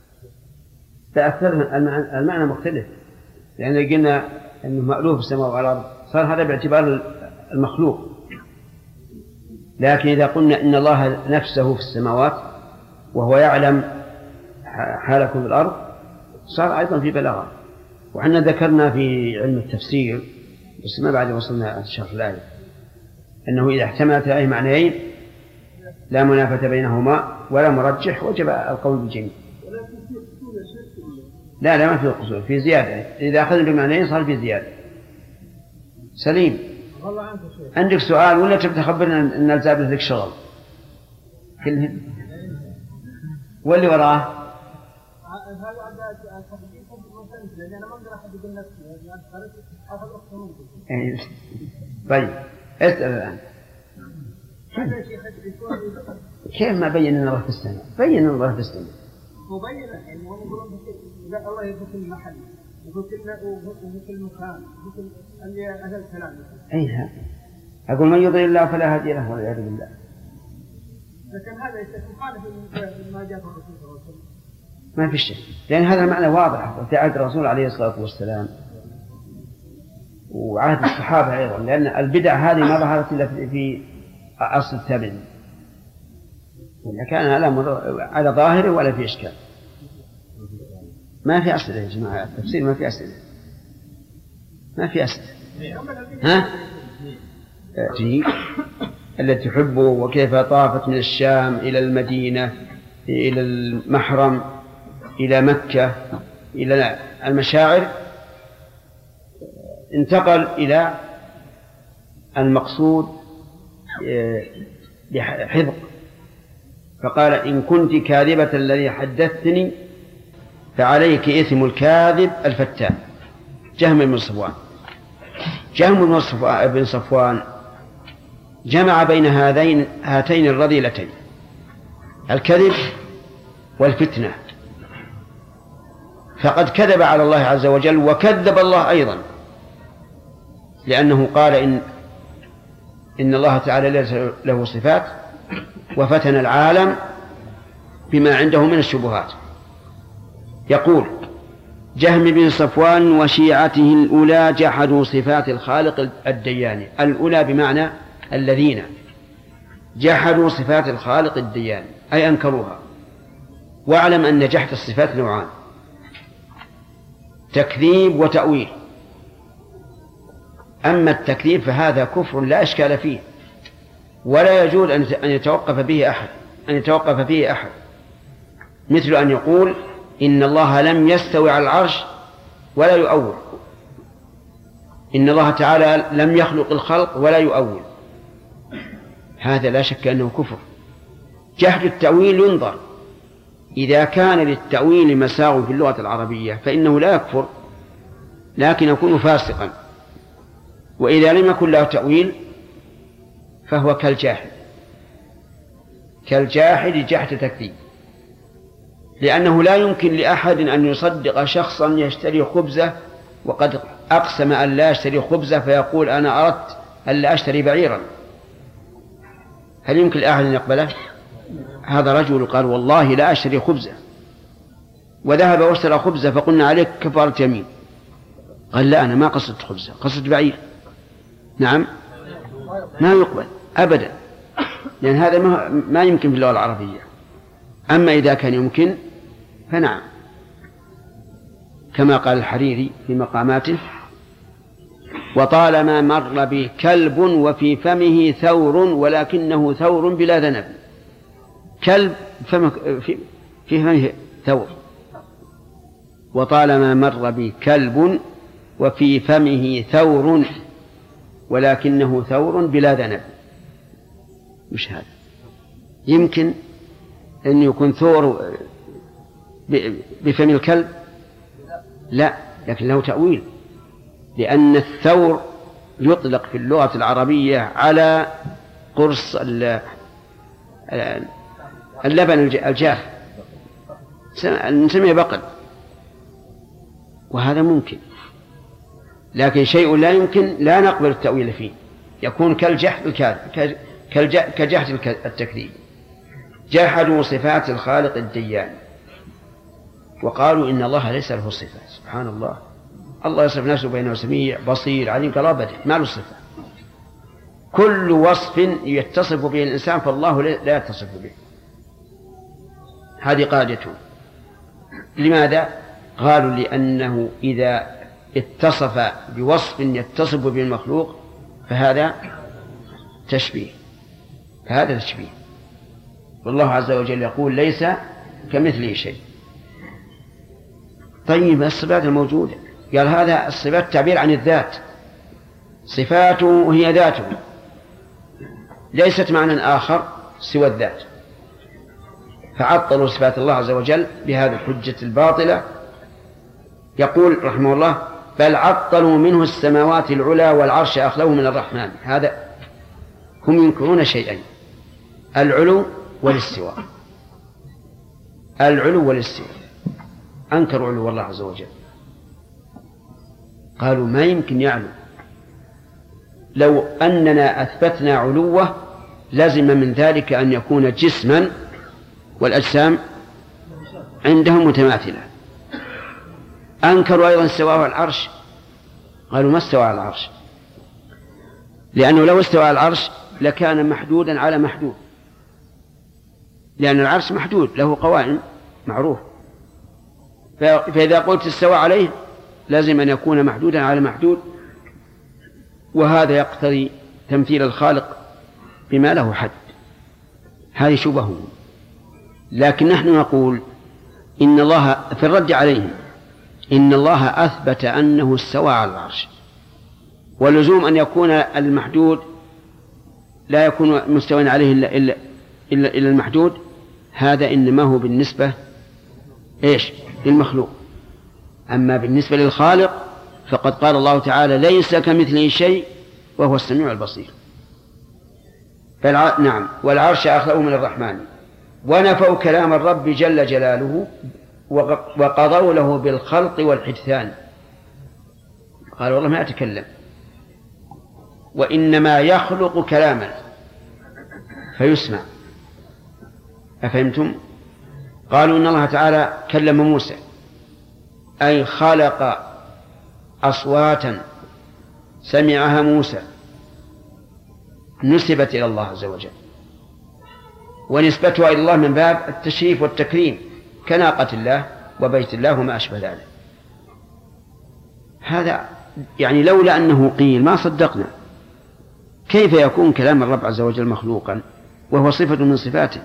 تأثر المعنى مختلف، لأن قلنا أنه مألوف في السماء والأرض صار هذا باعتبار المخلوق، لكن إذا قلنا إن الله نفسه في السماوات وهو يعلم حالكم في الأرض صار أيضا في بلاغة. وحنا ذكرنا في علم التفسير بس ما بعد وصلنا شرح الآية أنه إذا احتملت الآية معنيين لا منافة بينهما ولا مرجح وجب القول بالجميع. لا ما في قصور، في زيادة. إذا أخذنا بمعنيين صار في زيادة. سليم عندك سؤال ولا تبي تخبرنا أن الزابط لك شغل كلهم واللي وراه؟ طيب اسأل الآن. كيف ما بين أن الله في السماء؟ بين أن الله في السماء. مبين يعني يقولون الله يبقى في المحل وفي كل مكان وفي أهل الكلام. أيها أقول من يضل الله فلا هادي له والعياذ بالله. لكن هذا يخالف ما جاء في الرسول صلى الله عليه وسلم. ما في شيء، لأن هذا المعنى واضح في عهد الرسول عليه الصلاة والسلام وعهد الصحابة أيضا، لأن البدع هذه ما ظهرت إلا في أصل التابعين، وإذا كان على ظاهره ولا في إشكال. ما في أسئلة يا جماعة، التفسير ما في أسئلة، ما في أسئلة. ها؟ تجي التي تحبه وكيف طافت من الشام إلى المدينة إلى المحرم إلى مكة إلى المشاعر، انتقل إلى المقصود بحذق، فقال إن كنت كاذبة الذي حدثتني فعليك إثم الكاذب الفتان. جهم بن صفوان جمع بين هاتين الرذيلتين، الكذب والفتنة، فقد كذب على الله عز وجل وكذب الله أيضا، لأنه قال إن الله تعالى ليس له صفات وفتن العالم بما عنده من الشبهات. يقول جهم بن صفوان وشيعته الأولى جحدوا صفات الخالق الديان. الأولى بمعنى الذين جحدوا صفات الخالق الديان أي أنكروها واعلم أن جحد الصفات نوعان: تكذيب وتأويل. أما التكذيب فهذا كفر لا إشكال فيه، ولا يجوز أن يتوقف فيه أحد، مثل أن يقول إن الله لم يستوي على العرش ولا يؤول، إن الله تعالى لم يخلق الخلق ولا يؤول، هذا لا شك أنه كفر. جحد التأويل ينظر، إذا كان للتأويل مساغ في اللغة العربية فإنه لا يكفر لكن يكون فاسقا، وإذا لم يكن له تأويل فهو كالجاحد جحد تكذيب، لأنه لا يمكن لأحد أن يصدق شخصا يشتري خبزة وقد أقسم أن لا يشتري خبزة فيقول أنا أردت أن لا أشتري بعيرا. هل يمكن لأحد أن يقبله؟ هذا رجل قال والله لا أشتري خبزة، وذهب واشترى خبزة، فقلنا عليك كفارة يمين، قال لا أنا ما قصدت خبزة، قصدت بعير. نعم، ما يقبل أبدا، لأن هذا ما يمكن في اللغة العربية. أما إذا كان يمكن فنعم، كما قال الحريري في مقاماته: وطالما مر بي كلب وفي فمه ثور ولكنه ثور بلا ذنب. كلب في فمه ثور، وطالما مر بي كلب وفي فمه ثور ولكنه ثور بلا ذنب. مش هذا يمكن أن يكون ثور بفم الكلب؟ لا، لكن له تأويل، لأن الثور يطلق في اللغة العربية على قرص اللبن الجاف، نسميه بقل، وهذا ممكن. لكن شيء لا يمكن لا نقبل التأويل فيه، يكون كجحد التكذيب. جحدوا صفات الخالق الديان وقالوا إن الله ليس له صفة. سبحان الله، الله يصف نفسه بأنه سميع بصير عليم كلا ما له صفة. كل وصف يتصف به الإنسان فالله لا يتصف به. هذه قاعدته. لماذا؟ قالوا لأنه إذا اتصف بوصف يتصف به المخلوق فهذا تشبيه، والله عز وجل يقول ليس كمثله شيء. طيب، الصفات الموجودة قال هذا الصفات تعبير عن الذات، صفاته هي ذاته، ليست معنى آخر سوى الذات، فعطلوا صفات الله عز وجل بهذه الحجة الباطلة. يقول رحمه الله: بل عطلوا منه السماوات العلى والعرش أخلوه من الرحمن. هذا هم ينكرون شيئين: العلو والاستواء. أنكروا علو الله عز وجل، قالوا ما يمكن يعلو، لو أننا أثبتنا علوه لازم من ذلك أن يكون جسما والأجسام عندهم متماثلة. أنكروا أيضا استواء على العرش، قالوا ما استوى على العرش، لأنه لو استوى على العرش لكان محدودا على محدود، لأن العرش محدود له قوائم معروف، فإذا قلت استوى عليه لازم أن يكون محدودا على محدود، وهذا يقتضي تمثيل الخالق بما له حد. هذه شبهه. لكن نحن نقول إن الله في الرد عليهم إن الله أثبت أنه استوى على العرش، ولزوم أن يكون المحدود لا يكون مستوى عليه إلا المحدود، هذا إنما هو بالنسبة للمخلوق. أما بالنسبة للخالق فقد قال الله تعالى ليس كمثله شيء وهو السميع البصير. نعم، والعرش أخلأه من الرحمن. ونفوا كلام الرب جل جلاله وقضوا له بالخلق والحدثان، قال والله ما أتكلم، وإنما يخلق كلاما فيسمع. أفهمتم؟ قالوا إن الله تعالى كلم موسى، أي خلق أصواتا سمعها موسى نسبت إلى الله عز وجل، ونسبتها إلى الله من باب التشريف والتكريم، كناقة الله وبيت الله وما أشبه ذلك. هذا يعني لولا أنه قيل ما صدقنا. كيف يكون كلام الرب عز وجل مخلوقا وهو صفة من صفاته؟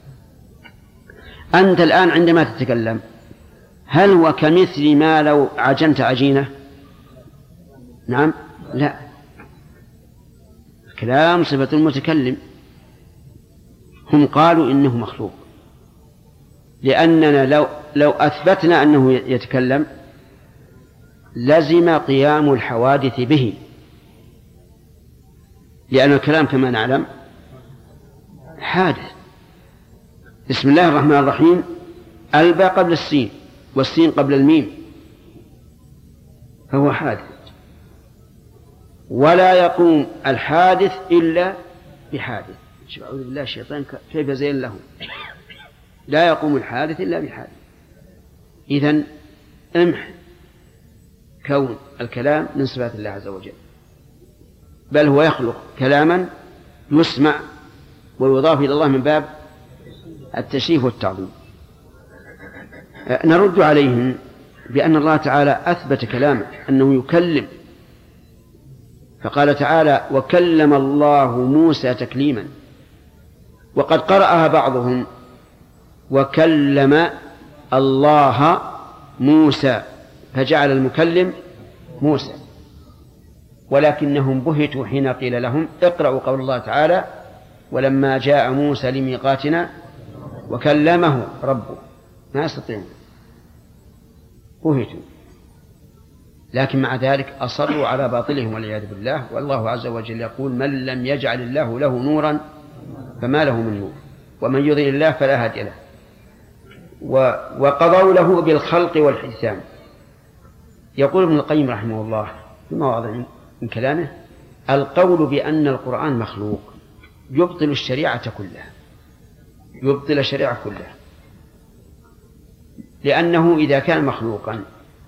أنت الآن عندما تتكلم هل هو كمثل ما لو عجنت عجينة؟ نعم، لا، الكلام صفة المتكلم. هم قالوا إنه مخلوق لأننا لو أثبتنا أنه يتكلم لزم قيام الحوادث به، لأن الكلام كما نعلم حادث. بسم الله الرحمن الرحيم الباء قبل السين والسين قبل الميم، فهو حادث، ولا يقوم الحادث إلا بحادث. أعوذ بالله الشيطان كيف زين لهم، لا يقوم الحادث إلا بحادث. إذن امح كون الكلام من صفات الله عز وجل، بل هو يخلق كلاما يسمع ويضاف إلى الله من باب التشريف والتعظيم. نرد عليهم بأن الله تعالى أثبت كلامه أنه يكلم، فقال تعالى وكلم الله موسى تكليما، وقد قرأها بعضهم وكلم الله موسى فجعل المكلم موسى، ولكنهم بهتوا حين قيل لهم اقرأوا قول الله تعالى ولما جاء موسى لميقاتنا وكلمه ربه، ما يستطيعون، بهتوا. لكن مع ذلك أصروا على باطلهم والعياذ بالله. والله عز وجل يقول من لم يجعل الله له نورا فما له من نور ومن يضلل الله فلا هادي له. وقضوا له بالخلق والحسام. يقول ابن القيم رحمه الله في مواضع من كلامه القول بأن القرآن مخلوق يبطل الشريعة كلها، يبطل الشريعة كلها، لأنه إذا كان مخلوقا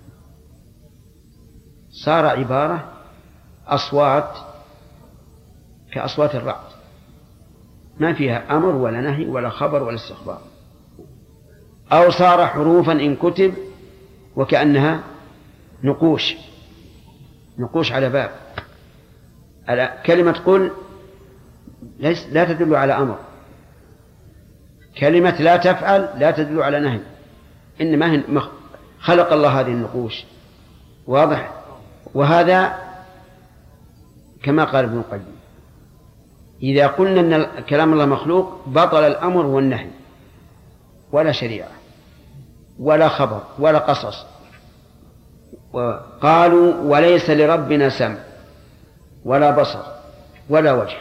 صار عبارة أصوات كأصوات الرعد، ما فيها أمر ولا نهي ولا خبر ولا استخبار، أو صار حروفا إن كتب وكأنها نقوش على باب. كلمة قل لا تدل على أمر، كلمة لا تفعل لا تدل على نهي، إنما خلق الله هذه النقوش. واضح؟ وهذا كما قال ابن القيم إذا قلنا أن كلام الله مخلوق بطل الأمر والنهي ولا شريعة ولا خبر ولا قصص. وقالوا وليس لربنا سمع ولا بصر ولا وجه،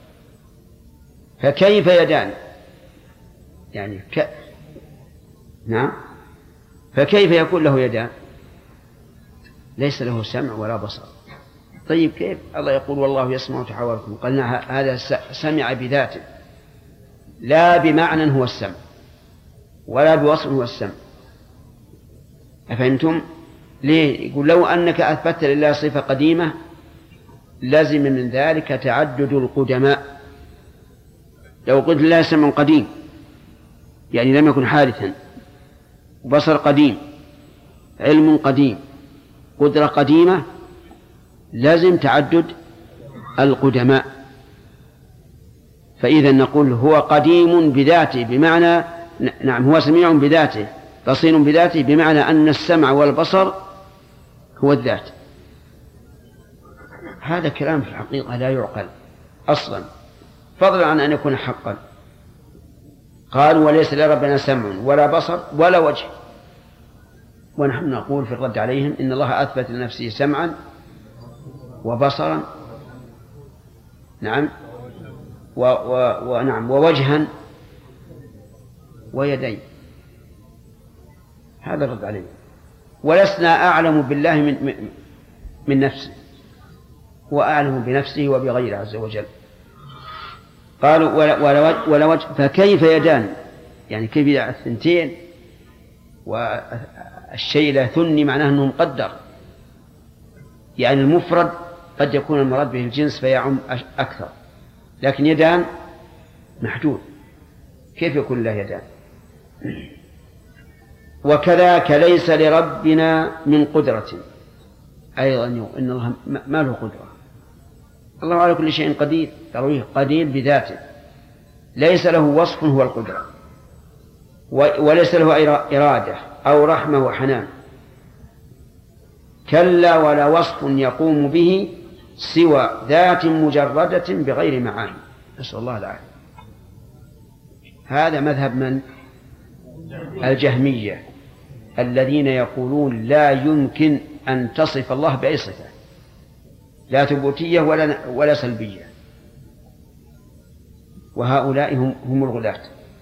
فكيف يدان؟ يعني نعم، فكيف يكون له يدان؟ ليس له سمع ولا بصر. طيب كيف الله يقول والله يسمع تحاوركم؟ قلنا هذا سمع بذاته لا بمعنى هو السمع ولا بوصف هو السمع. أفهمتم؟ ليه؟ يقول لو أنك أثبتت لله صفة قديمة لازم من ذلك تعدد القدماء. لو قلت لله سمع قديم يعني لم يكن حادثا، بصر قديم، علم قديم، قدرة قديمة، لازم تعدد القدماء. فإذا نقول هو قديم بذاته بمعنى نعم هو سميع بذاته بصير بذاته، بمعنى أن السمع والبصر هو الذات. هذا كلام في الحقيقة لا يعقل أصلا، فضلا عن أن يكون حقا. قالوا وليس لربنا سمع ولا بصر ولا وجه، ونحن نقول في الرد عليهم إن الله أثبت لنفسه سمعا وبصرا نعم ونعم ووجها ويدين. هذا الرد عليهم. ولسنا أعلم بالله من نفسه وأعلم بنفسه وبغيره عز وجل. قالوا ولا وجه، فكيف يدان؟ يعني كيف يدع الثنتين والشيء لا ثني معناه أنه مقدر، يعني المفرد قد يكون المراد به الجنس فيعم أكثر، لكن يدان محدود، كيف يكون له يدان؟ وكذاك ليس لربنا من قدرة، أيضا إن الله ما له قدرة، الله على كل شيء قدير، ترويه قدير بذاته، ليس له وصف هو القدرة، وليس له إرادة أو رحمة وحنان، كلا ولا وصف يقوم به سوى ذات مجردة بغير معاني، نسأل الله العافية. هذا مذهب من؟ الجهمية، الذين يقولون لا يمكن أن تصف الله بأي صفة، لا ثبوتية ولا سلبية، وهؤلاء هم الغلاة،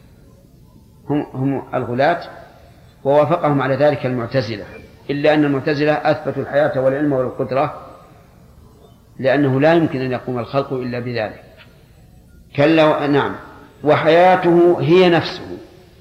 هم الغلاة، ووافقهم على ذلك المعتزلة، إلا أن المعتزلة أثبتوا الحياة والعلم والقدرة، لأنه لا يمكن أن يقوم الخلق إلا بذلك. كلا نعم، وحياته هي نفسه،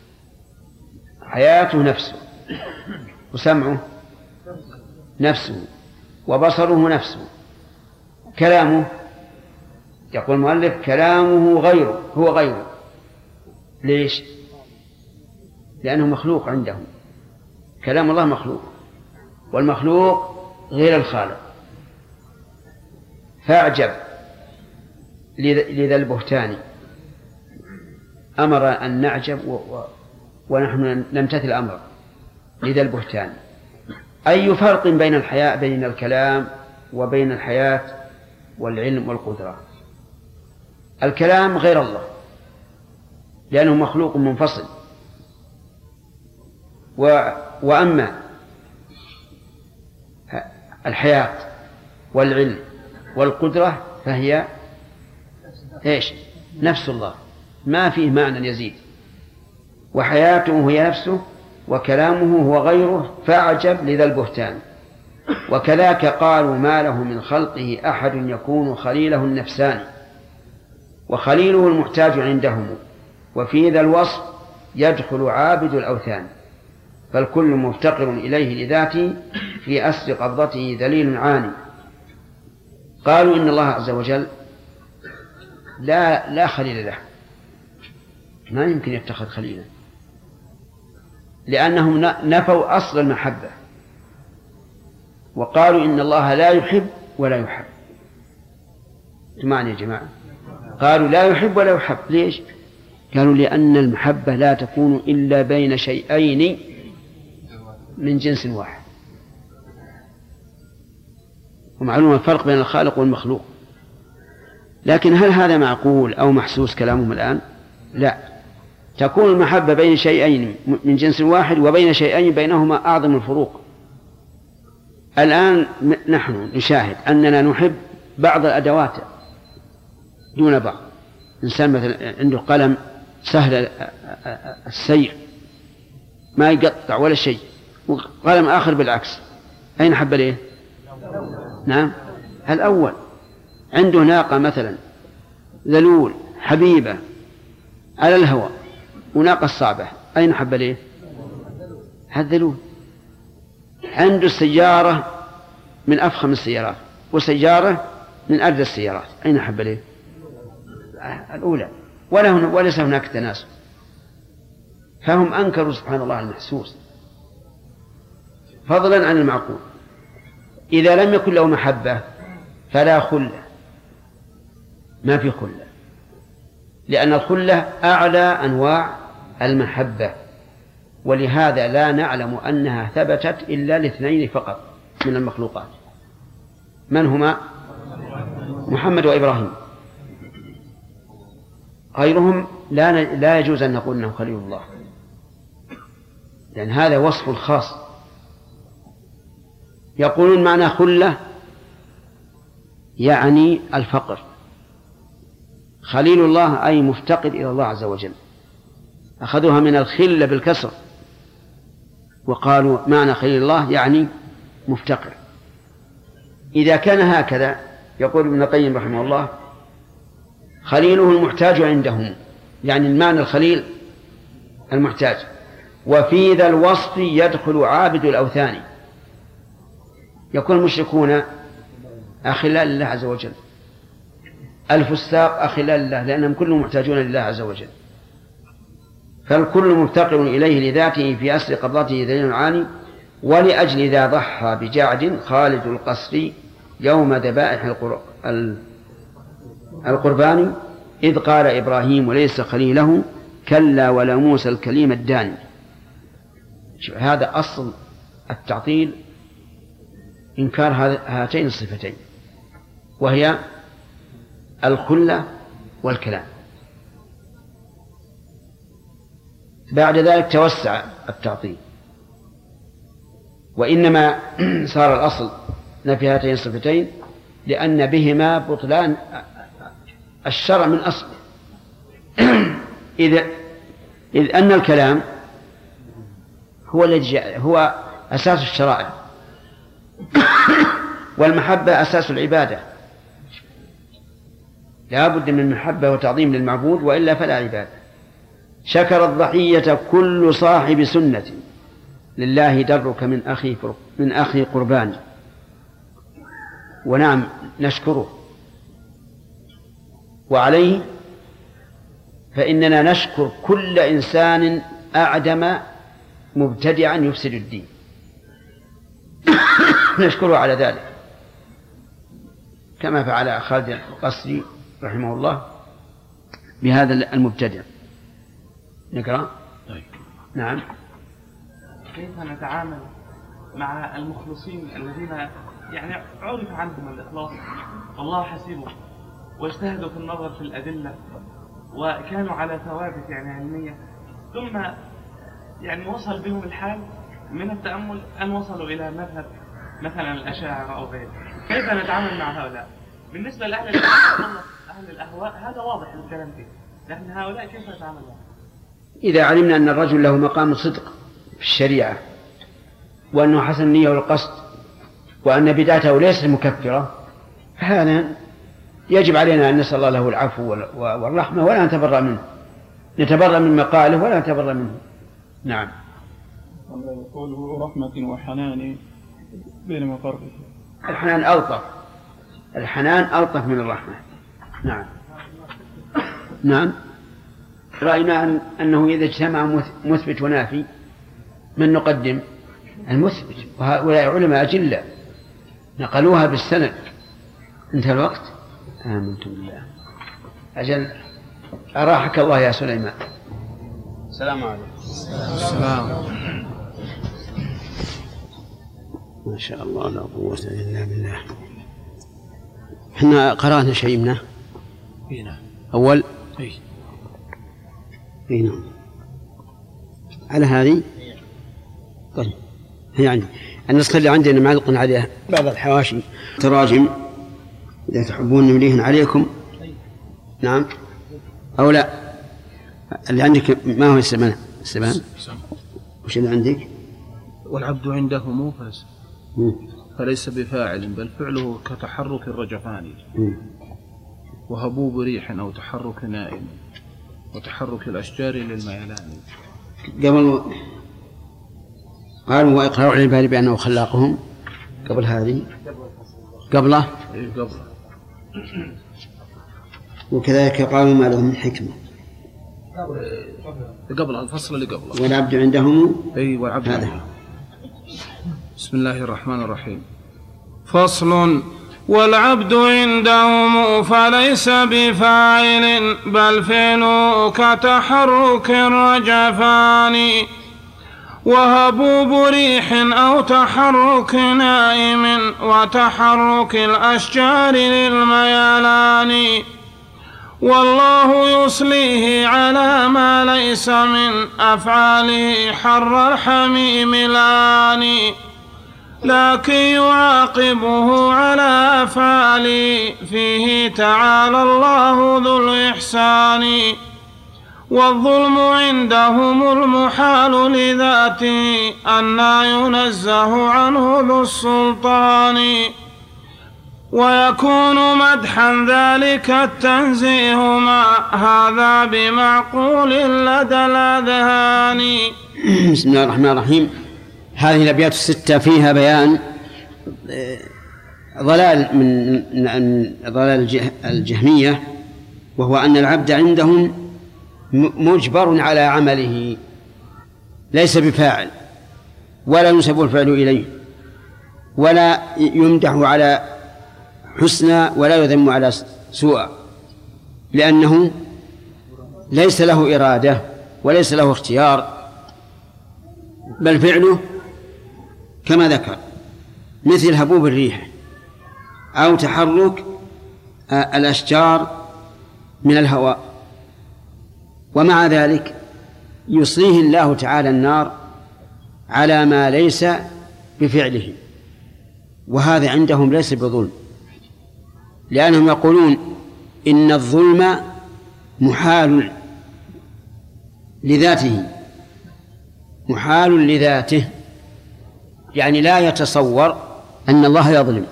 حياته نفسه، وسمعه نفسه، وبصره نفسه، كلامه، يقول المؤلف كلامه غيره، هو غيره. ليش؟ لأنه مخلوق عنده، كلام الله مخلوق، والمخلوق غير الخالق. فأعجب لذا البهتان، أمر أن نعجب ونحن نمتثل الأمر لذا البهتان. أي فرق بين الكلام وبين الحياة والعلم والقدرة؟ الكلام غير الله لأنه مخلوق منفصل، وأما الحياة والعلم والقدرة فهي إيش؟ نفس الله، ما فيه معنى يزيد. وحياته هي نفسه، وكلامه هو غيره، فأعجب لذا البهتان. وكذاك قالوا ما له من خلقه أحد يكون خليله النفسان، وخليله المحتاج عندهم، وفي ذا الوصف يدخل عابد الأوثان، فالكل مفتقر إليه لذاته، في أسر قبضته ذليل عاني. قالوا إن الله عز وجل لا خليل له، ما يمكن يتخذ خليلا، لأنهم نفوا أصل المحبة، وقالوا إن الله لا يحب ولا يحب. سمعني يا جماعة، قالوا لا يحب ولا يحب. ليش؟ قالوا لأن المحبة لا تكون إلا بين شيئين من جنس واحد، ومعلوم الفرق بين الخالق والمخلوق. لكن هل هذا معقول أو محسوس كلامهم الآن؟ لا، تكون المحبة بين شيئين من جنس واحد وبين شيئين بينهما أعظم الفروق. الآن نحن نشاهد أننا نحب بعض الأدوات دون بعض. إنسان مثلا عنده قلم سهل السير ما يقطع ولا شيء، وقلم آخر بالعكس، أين حب ليه؟ نعم الأول. عنده ناقة مثلا ذلول حبيبة على الهواء، وناقة صعبة، أين حب ليه؟ هالذلول. عنده سيارة من أفخم السيارات وسيارة من أردى السيارات، أين حب ليه؟ الأولى. وليس هناك تناسب، فهم أنكروا سبحان الله المحسوس فضلا عن المعقول. إذا لم يكن له محبة فلا خلة، ما في خلة، لأن الخلة أعلى أنواع المحبة، ولهذا لا نعلم أنها ثبتت إلا لاثنين فقط من المخلوقات. من هما؟ محمد وإبراهيم. غيرهم لا يجوز أن نقول أنه خليل الله، لأن هذا وصف خاص. يقولون معنى خلة يعني الفقر، خليل الله أي مفتقر إلى الله عز وجل، أخذوها من الخلة بالكسر، وقالوا معنى خليل الله يعني مفتقر. إذا كان هكذا يقول ابن القيم رحمه الله خليله المحتاج عندهم، يعني المعنى الخليل المحتاج. وفي ذا الوصف يدخل عابد الأوثان، يكون المشركون أخلاء لله عز وجل، الفساق أخلاء لله، لأنهم كلهم محتاجون لله عز وجل. فالكل مفتقر إليه لذاته في أصل قبضته دليل عالي. ولأجل ذا ضحى بجعد خالد القصر يوم ذبائح القربان إذ قال إبراهيم وليس خليله كلا ولا موسى الكليم الداني. هذا أصل التعطيل، إنكار هاتين الصفتين، وهي الخلة والكلام. بعد ذلك توسع التعطيل، وإنما صار الأصل نفي هاتين الصفتين لأن بهما بطلان الشرع من أصله. إذ أن الكلام هو أساس الشرائع، والمحبة أساس العبادة، لا بد من محبة وتعظيم للمعبود، وإلا فلا عبادة. شكر الضحية كل صاحب سنة لله درك من أخي قربان. ونعم نشكره، وعليه فإننا نشكر كل إنسان أعدم مبتدعا يفسد الدين، نشكره على ذلك كما فعل خالد القصري رحمه الله بهذا المبتدع. نقرأ. نعم. كيف نتعامل مع المخلصين الذين يعني عرف عنهم الإخلاص والله حسيبهم، واجتهدوا في النظر في الأدلة وكانوا على ثوابت يعني علمية، ثم يعني وصل بهم الحال من التأمل أن وصلوا إلى مذهب مثلا الأشاعرة أو غيره؟ كيف نتعامل مع هؤلاء؟ بالنسبة لأهل الأهواء هذا واضح الكلام فيه، لكن هؤلاء كيف نتعامل معهم؟ إذا علمنا أن الرجل له مقام صدق في الشريعة، وأنه حسن النية والقصد، وأن بدعته ليست مكفرة، فهذا يجب علينا أن نسأل الله له العفو والرحمة ولا نتبرأ منه، نتبرأ من مقاله ولا نتبرأ منه. نعم. قوله رحمة وحنان بينما فرق؟ الحنان ألطف من الرحمة. نعم. نعم. رأينا أنه إذا اجتمع مثبت ونافي من نقدم؟ المثبت، وهؤلاء علماء أجلة نقلوها بالسند. انتهى الوقت. آمنت بالله. أجل أراحك الله يا سليمان. السلام عليكم. السلام. ما شاء الله لا قوة إلا بالله. احنا قرأنا شيء منه أول نعم على هذه. طيب يعني النسخة اللي عندنا معلق عليها بعض الحواشي تراجم إذا تحبون نمليهن عليكم. نعم أو لا اللي عندك ما هو السبان وش اللي عندك؟ والعبد عنده فليس بفاعل بل فعله كتحرك الرجفان وهبوب ريح أو تحرك نائم وتحرك الأشجار للميلان. قبل قالوا وإقرار العباد بأنه خلاقهم، قبل هذه قبله وكذلك قالوا ما لهم من حكمة قبل الفصل اللي قبله والعبد عندهم والعبد هذا. بسم الله الرحمن الرحيم. فصل. والعبد عندهم فليس بفاعل بل فعله كتحرك الرجفان وهبوب ريح أو تحرك نائم وتحرك الأشجار للميلان والله يصليه على ما ليس من أفعاله حر الحميم لاني لكن يعاقبه على أفعاله فيه تعالى الله ذو الإحسان والظلم عندهم المحال لذاته أن ينزه عنه ذو السلطان ويكون مدحا ذلك التنزيه ما هذا بمعقول لدى الأذهان. بسم الله الرحمن الرحيم. هذه الأبيات الستة فيها بيان ضلال من ضلال الجهمية، وهو أن العبد عندهم مجبر على عمله، ليس بفاعل، ولا ينسب الفعل إليه، ولا يمدح على حسنى ولا يذم على سوء، لأنه ليس له إرادة وليس له اختيار، بل فعله كما ذكر، مثل هبوب الريح أو تحرك الأشجار من الهواء. ومع ذلك يصليه الله تعالى النار على ما ليس بفعله، وهذا عندهم ليس بظلم، لأنهم يقولون إن الظلم محال لذاته، محال لذاته، يعني لا يتصور أن الله يظلم،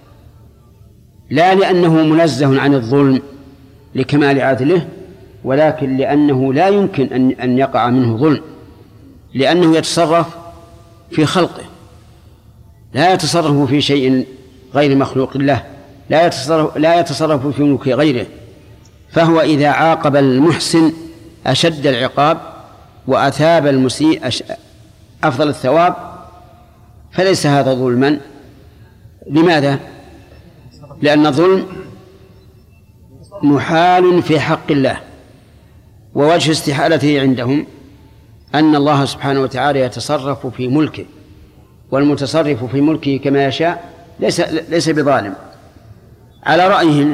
لا لأنه منزه عن الظلم لكمال عدله، ولكن لأنه لا يمكن أن يقع منه ظلم، لأنه يتصرف في خلقه، لا يتصرف في شيء غير مخلوق له، لا يتصرف في ملك غيره. فهو إذا عاقب المحسن أشد العقاب وأثاب المسيء أفضل الثواب فليس هذا ظلما. لماذا؟ لأن الظلم محال في حق الله، ووجه استحالته عندهم أن الله سبحانه وتعالى يتصرف في ملكه، والمتصرف في ملكه كما يشاء ليس بظالم. على رأيهم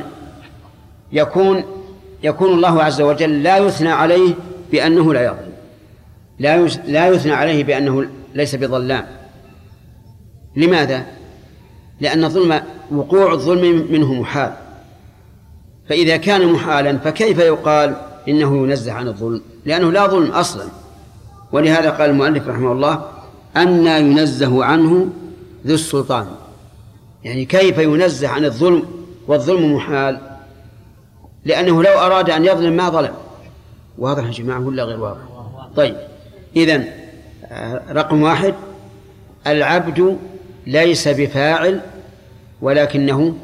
يكون الله عز وجل لا يثنى عليه بأنه لا يظلم، لا يثنى عليه بأنه ليس بظلام. لماذا؟ لأن وقوع الظلم منه محال، فإذا كان محالا فكيف يقال إنه ينزه عن الظلم؟ لأنه لا ظلم أصلا. ولهذا قال المؤلف رحمه الله أن ينزه عنه ذو السلطان، يعني كيف ينزه عن الظلم والظلم محال؟ لأنه لو أراد أن يظلم ما ظلم. واضح يا جماعة ولا غير واضح؟ طيب، إذن رقم 1 العبد ليس بفاعل ولكنه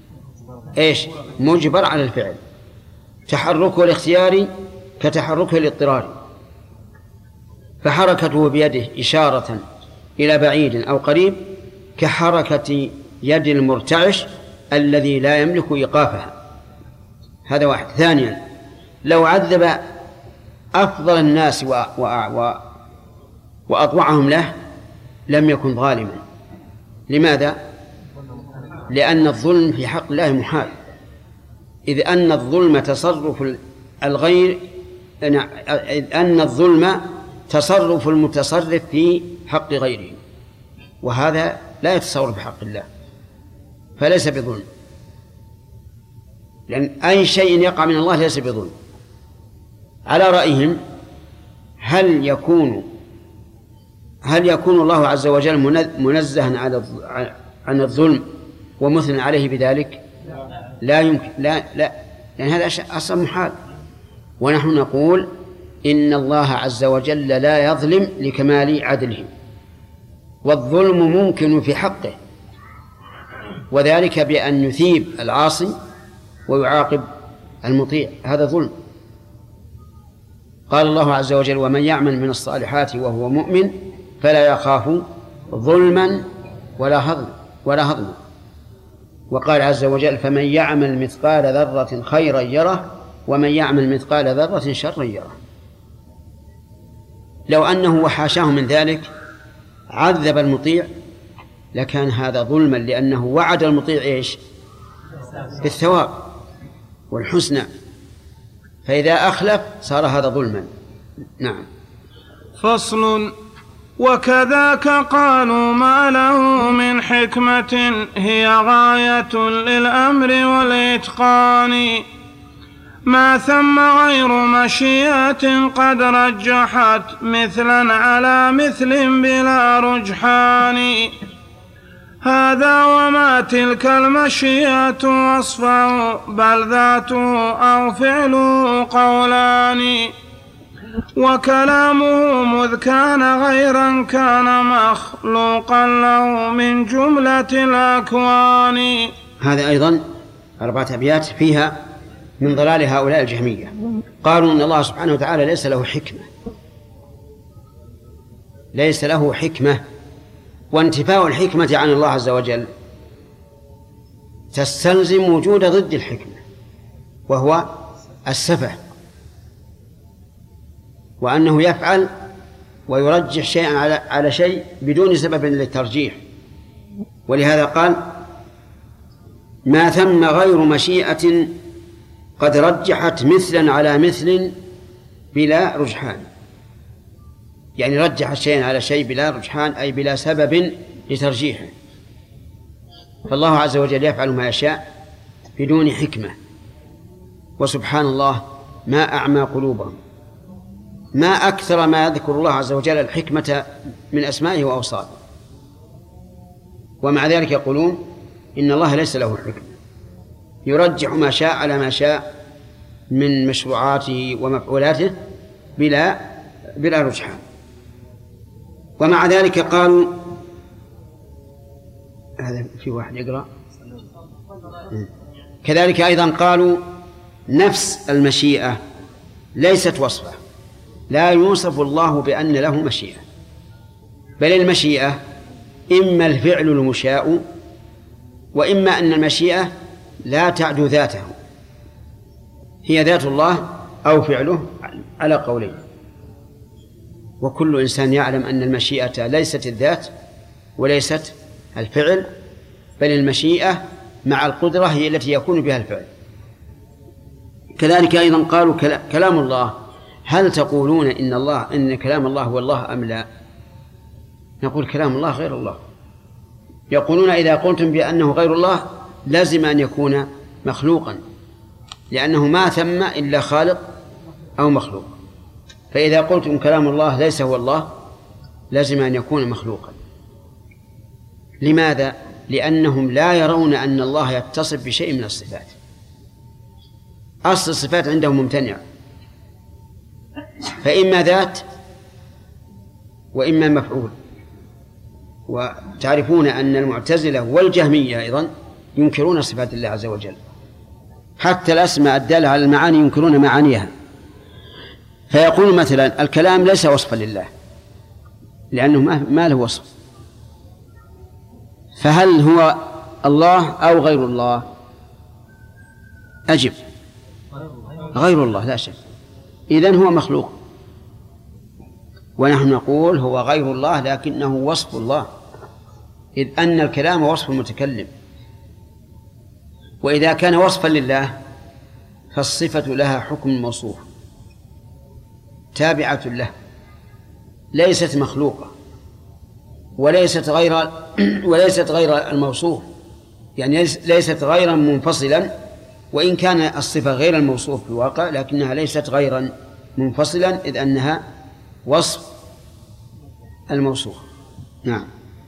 مجبر على الفعل، تحركه الاختياري كتحركه الاضطراري، فحركته بيده إشارة إلى بعيد أو قريب كحركة يد المرتعش الذي لا يملك إيقافها. هذا واحد. ثانيا، لو عذب أفضل الناس وأطوعهم له لم يكن ظالما. لماذا؟ لأن الظلم في حق الله محال، إذ أن الظلم تصرف الغير، إذ أن الظلم تصرف المتصرف في حق غيره، وهذا لا يتصور في حق الله، فليس بظلم، لأن أي شيء يقع من الله ليس بظلم. على رأيهم هل يكون الله عز وجل منزها عن الظلم ومثنى عليه بذلك؟ لا يمكن، لا، لأن هذا أصلا محال. ونحن نقول إن الله عز وجل لا يظلم لكمال عدله، والظلم ممكن في حقه، وذلك بأن يثيب العاصي ويعاقب المطيع، هذا ظلم. قال الله عز وجل ومن يعمل من الصالحات وهو مؤمن فلا يخاف ظلما ولا هضما. وقال عز وجل فمن يعمل مثقال ذرة خيرا يره ومن يعمل مثقال ذرة شرا يره. لو أنه وحاشاه من ذلك عذب المطيع لكان هذا ظلما، لأنه وعد المطيع بالثواب والحسنى، فإذا أخلف صار هذا ظلما. نعم. فصل. وكذاك قالوا ما له من حكمة هي غاية للأمر والإتقان، ما ثم غير مشيئة قد رجحت مثلا على مثل بلا رجحان، هذا وما تلك المشيئة وصفه بل ذاته أو فعله قولان، وكلامه مذ كان غيرا كان مخلوقا له من جملة الأكوان. هذا أيضا 4 أبيات فيها من ضلال هؤلاء الجهمية. قالوا إن الله سبحانه وتعالى ليس له حكمة، وانتفاء الحكمة عن الله عز وجل تستلزم وجود ضد الحكمة، وهو السفه، وأنه يفعل ويرجح شيئا على شيء بدون سبب للترجيح. ولهذا قال: ما ثم غير مشيئة قد رجحت مثلا على مثل بلا رجحان. يعني رجح شيئا على شيء بلا رجحان، أي بلا سبب لترجيحه. فالله عز وجل يفعل ما يشاء بدون حكمة. وسبحان الله، ما أعمى قلوبهم، ما أكثر ما يذكر الله عز وجل الحكمة من أسمائه وأوصافه، ومع ذلك يقولون إن الله ليس له حكمة، يرجح ما شاء على ما شاء من مشروعاته ومفعولاته بلا رجحان. ومع ذلك قالوا، هذا في واحد يقرأ، كذلك أيضا قالوا نفس المشيئة ليست وصفة، لا يوصف الله بأن له مشيئة، بل المشيئة إما الفعل المشاء، وإما أن المشيئة لا تعد ذاته، هي ذات الله أو فعله على قولين. وكل إنسان يعلم أن المشيئة ليست الذات وليست الفعل، بل المشيئة مع القدرة هي التي يكون بها الفعل. كذلك أيضا قالوا كلام الله، هل تقولون إن كلام الله هو الله أم لا؟ نقول كلام الله غير الله. يقولون إذا قلتم بأنه غير الله لازم أن يكون مخلوقا، لأنه ما ثم إلا خالق أو مخلوق. فإذا قلتم كلام الله ليس هو الله لازم أن يكون مخلوقا. لماذا؟ لأنهم لا يرون أن الله يتصف بشيء من الصفات. أصل الصفات عندهم ممتنع، فإما ذات وإما مفعول. وتعرفون أن المعتزلة والجهمية أيضا ينكرون صفات الله عز وجل، حتى الأسماء الدالة على المعاني ينكرون معانيها. فيقول مثلا الكلام ليس وصفا لله لأنه ما له وصف، فهل هو الله أو غير الله؟ أجب: غير الله لا شك. إذن هو مخلوق، ونحن نقول هو غير الله لكنه وصف الله، إذ أن الكلام وصف المتكلم. وإذا كان وصفا لله فالصفة لها حكم الموصوف تابعة له، ليست مخلوقة وليست غير الموصوف، يعني ليست غيرا منفصلا، وإن كان الصفة غير الموصوف في الواقع لكنها ليست غيرا منفصلا، إذ أنها وصف الموصوف. نعم.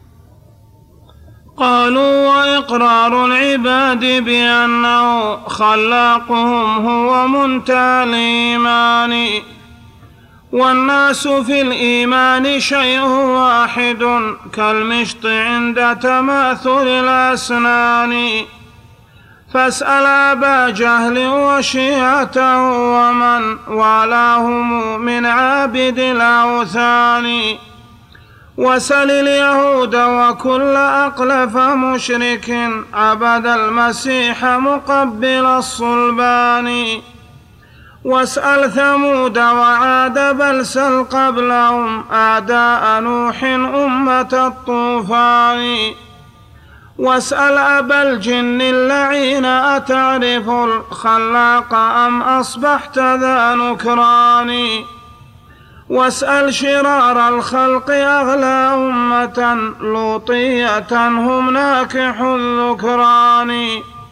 قالوا وإقرار العباد بأنه خلاقهم هو منتهى الإيمان، والناس في الإيمان شيء واحد كالمشط عند تماثل الأسنان. فاسأل أبا جهل وشيعته ومن والاهم من عابد الأوثان، وسل اليهود وكل أقلف مشرك عبد المسيح مقبل الصلبان، واسأل ثمود وعاد بل سل قبلهم أعداء نوح أمة الطوفان، واسأل أبا الجن اللعين أتعرف الخلاق أم أصبحت ذا نكران، واسأل شرار الخلق أغلى أمة لوطية هم ناكح الذكران،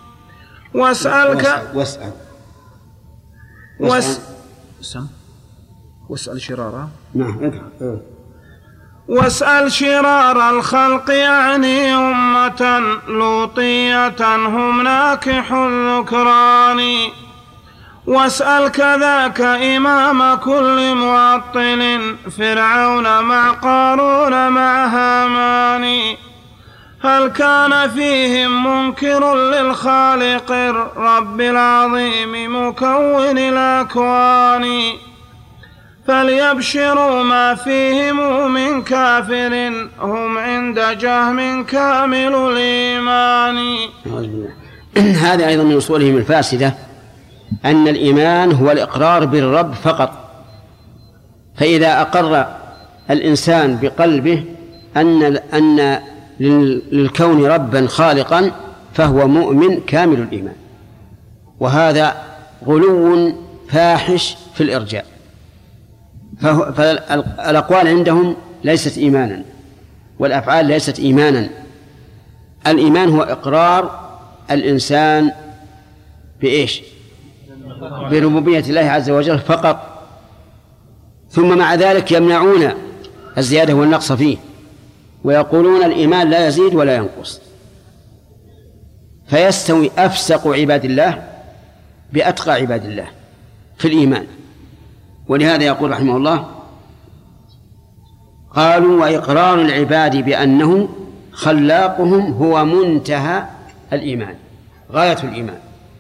واسأل شرارا. واسأل شرار الخلق يعني أمة لوطية هم ناكح الذكران، واسأل كذاك إمام كل معطل فرعون مع قارون مع هامان، هل كان فيهم منكر للخالق الرب العظيم مكون الأكوان فليبشروا ما فيهم من كافر هم عند جهم كامل الإيمان. هذا أيضا من أصولهم الفاسدة أن الإيمان هو الإقرار بالرب فقط، فإذا أقر الإنسان بقلبه أن للكون ربا خالقا فهو مؤمن كامل الإيمان، وهذا غلو فاحش في الإرجاء. فالأقوال عندهم ليست إيمانا والأفعال ليست إيمانا. الإيمان هو إقرار الإنسان بإيش؟ بربوبية الله عز وجل فقط، ثم مع ذلك يمنعون الزيادة والنقص فيه ويقولون الإيمان لا يزيد ولا ينقص. فيستوي أفسق عباد الله بأتقى عباد الله في الإيمان. ولهذا يقول رحمه الله قالوا وإقرار العباد بأنه خلاقهم هو منتهى الإيمان، غاية الإيمان.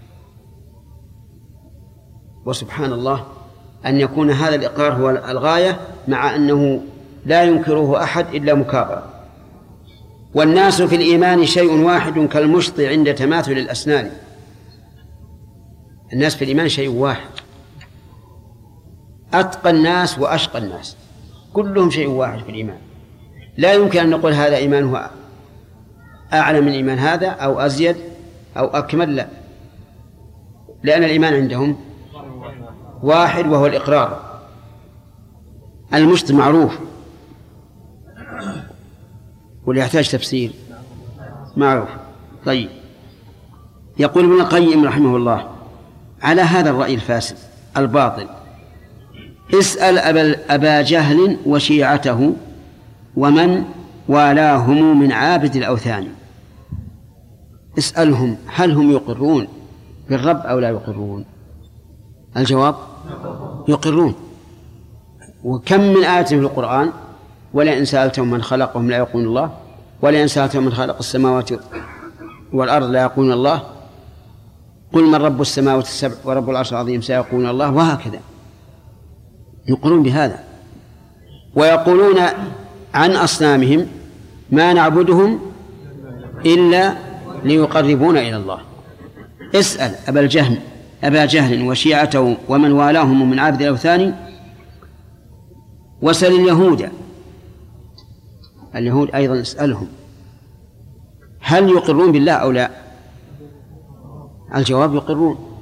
وسبحان الله أن يكون هذا الإقرار هو الغاية مع أنه لا ينكره أحد إلا مكابرة. والناس في الإيمان شيء واحد كالمشط عند تماثل الأسنان. الناس في الإيمان شيء واحد، أتقى الناس وأشقى الناس كلهم شيء واحد في الإيمان. لا يمكن أن نقول هذا إيمان هو أعلى من إيمان هذا أو أزيد أو أكمل، لا، لأن الإيمان عندهم واحد وهو الإقرار. المشط معروف واللي يحتاج تفسير معروف. طيب، يقول ابن القيم رحمه الله على هذا الرأي الفاسد الباطل اسأل أبا جهل وشيعته ومن والاهم من عابد الأوثان. اسألهم هل هم يقرون بالرب أو لا يقرون؟ الجواب يقرون. وكم من آية في القرآن ولئن سألتهم من خلقهم لا يقولون الله، ولئن سألتهم من خلق السماوات والأرض لا يقولون الله، قل من رب السماوات السبع ورب العرش العظيم سيقولون الله، وهكذا يقولون بهذا. ويقولون عن أصنامهم ما نعبدهم إلا ليقربونا إلى الله. اسأل أبا جهل وشيعته ومن والاهم من عابد الأوثان، وسل اليهود أيضا اسألهم هل يقرون بالله أو لا؟ الجواب يقرون.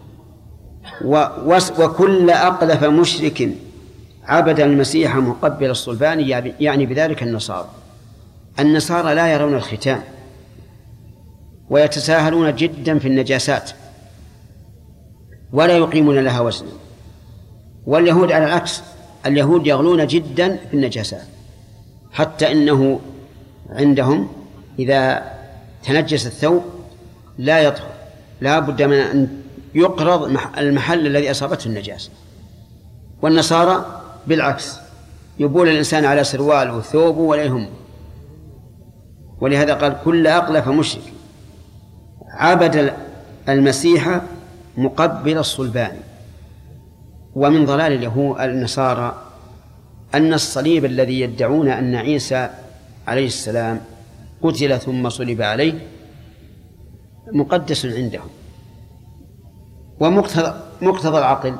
وكل أقلف مشرك عبد المسيح مقبل الصلبان يعني بذلك النصارى لا يرون الختان ويتساهلون جدا في النجاسات ولا يقيمون لها وزنا. واليهود على العكس، اليهود يغلون جدا في النجاسات، حتى إنه عندهم إذا تنجس الثوب لا يطهر، لا بد من أن يقرض المحل الذي أصابته النجاسة. والنصارى بالعكس، يبول الإنسان على سروال وثوب ولا يهم. ولهذا قال كل أقلف مشرك عبد المسيح مقبل الصلبان. ومن ضلال اليهود النصارى أن الصليب الذي يدعون أن عيسى عليه السلام قتل ثم صلب عليه مقدس عندهم. ومقتضى العقل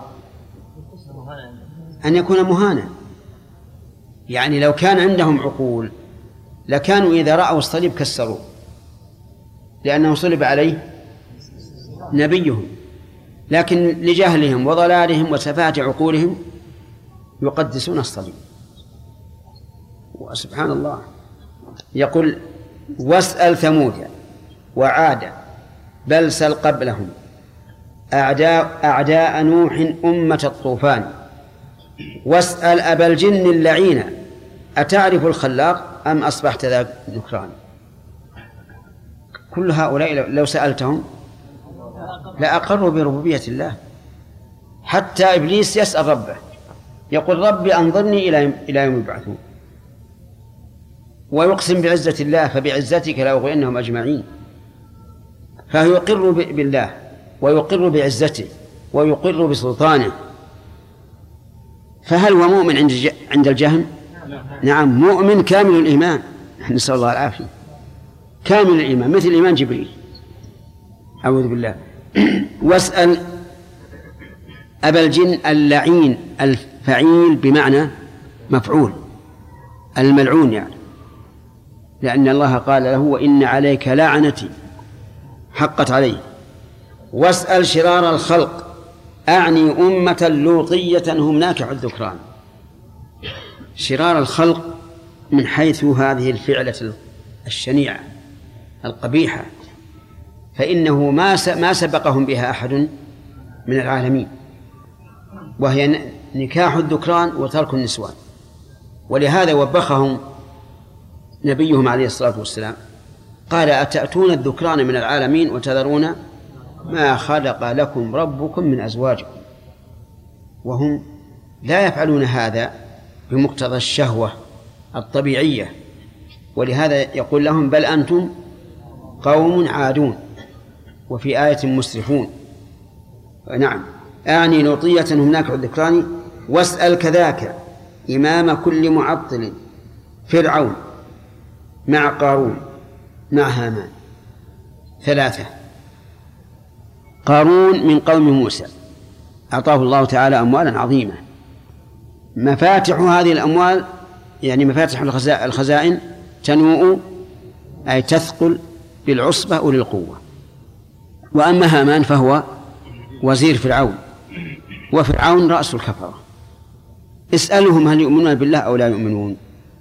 أن يكون مهانا. يعني لو كان عندهم عقول لكانوا إذا رأوا الصليب كسروه، لأنه صلب عليه نبيهم، لكن لجهلهم وضلالهم وسفاهة عقولهم يقدسون الصليب. وسبحان الله، يقول واسأل ثمود وعاد بل سل قبلهم أعداء نوح أمة الطوفان، واسأل أبا الجن اللعين أتعرف الخلاق أم أصبحت ذا نكران. كل هؤلاء لو سألتهم لأقروا بربوبية الله. حتى إبليس يسأل ربه يقول ربي أنظرني إلى يوم يبعثون. ويقسم بعزة الله فبعزتك لأغوينهم أجمعين، فهو يقر بالله ويقر بعزته ويقر بسلطانه. فهل هو مؤمن عند الجهم؟ نعم، مؤمن كامل الإيمان، نسأل الله العافية، كامل الإيمان مثل إيمان جبريل، أعوذ بالله. واسأل أبا الجن اللعين، الفعيل بمعنى مفعول، الملعون يعني، لأن الله قال له وإن عليك لعنتي حقت عليه. واسأل شرار الخلق، أعني أمة لوطية هم ناكح الذكران. شرار الخلق من حيث هذه الفعلة الشنيعة القبيحة، فإنه ما سبقهم بها أحد من العالمين، وهي نكاح الذكران وترك النسوان. ولهذا وبخهم نبيهم عليه الصلاة والسلام، قال أتأتون الذكران من العالمين وتذرون ما خلق لكم ربكم من أزواجكم. وهم لا يفعلون هذا بمقتضى الشهوة الطبيعية، ولهذا يقول لهم بل أنتم قوم عادون، وفي آية مسرفون. نعم، أعني لوطية هم ناكح الذكران. واسأل كذاك إمام كل معطل فرعون مع قارون مع هامان. ثلاثة. قارون من قوم موسى أعطاه الله تعالى أموالا عظيمة، مفاتح هذه الأموال يعني مفاتح الخزائن تنوء أي تثقل بالعصبة أولي القوة. وأما هامان فهو وزير فرعون، وفرعون رأس الكفرة. اسألهم هل يؤمنون بالله أو لا يؤمنون؟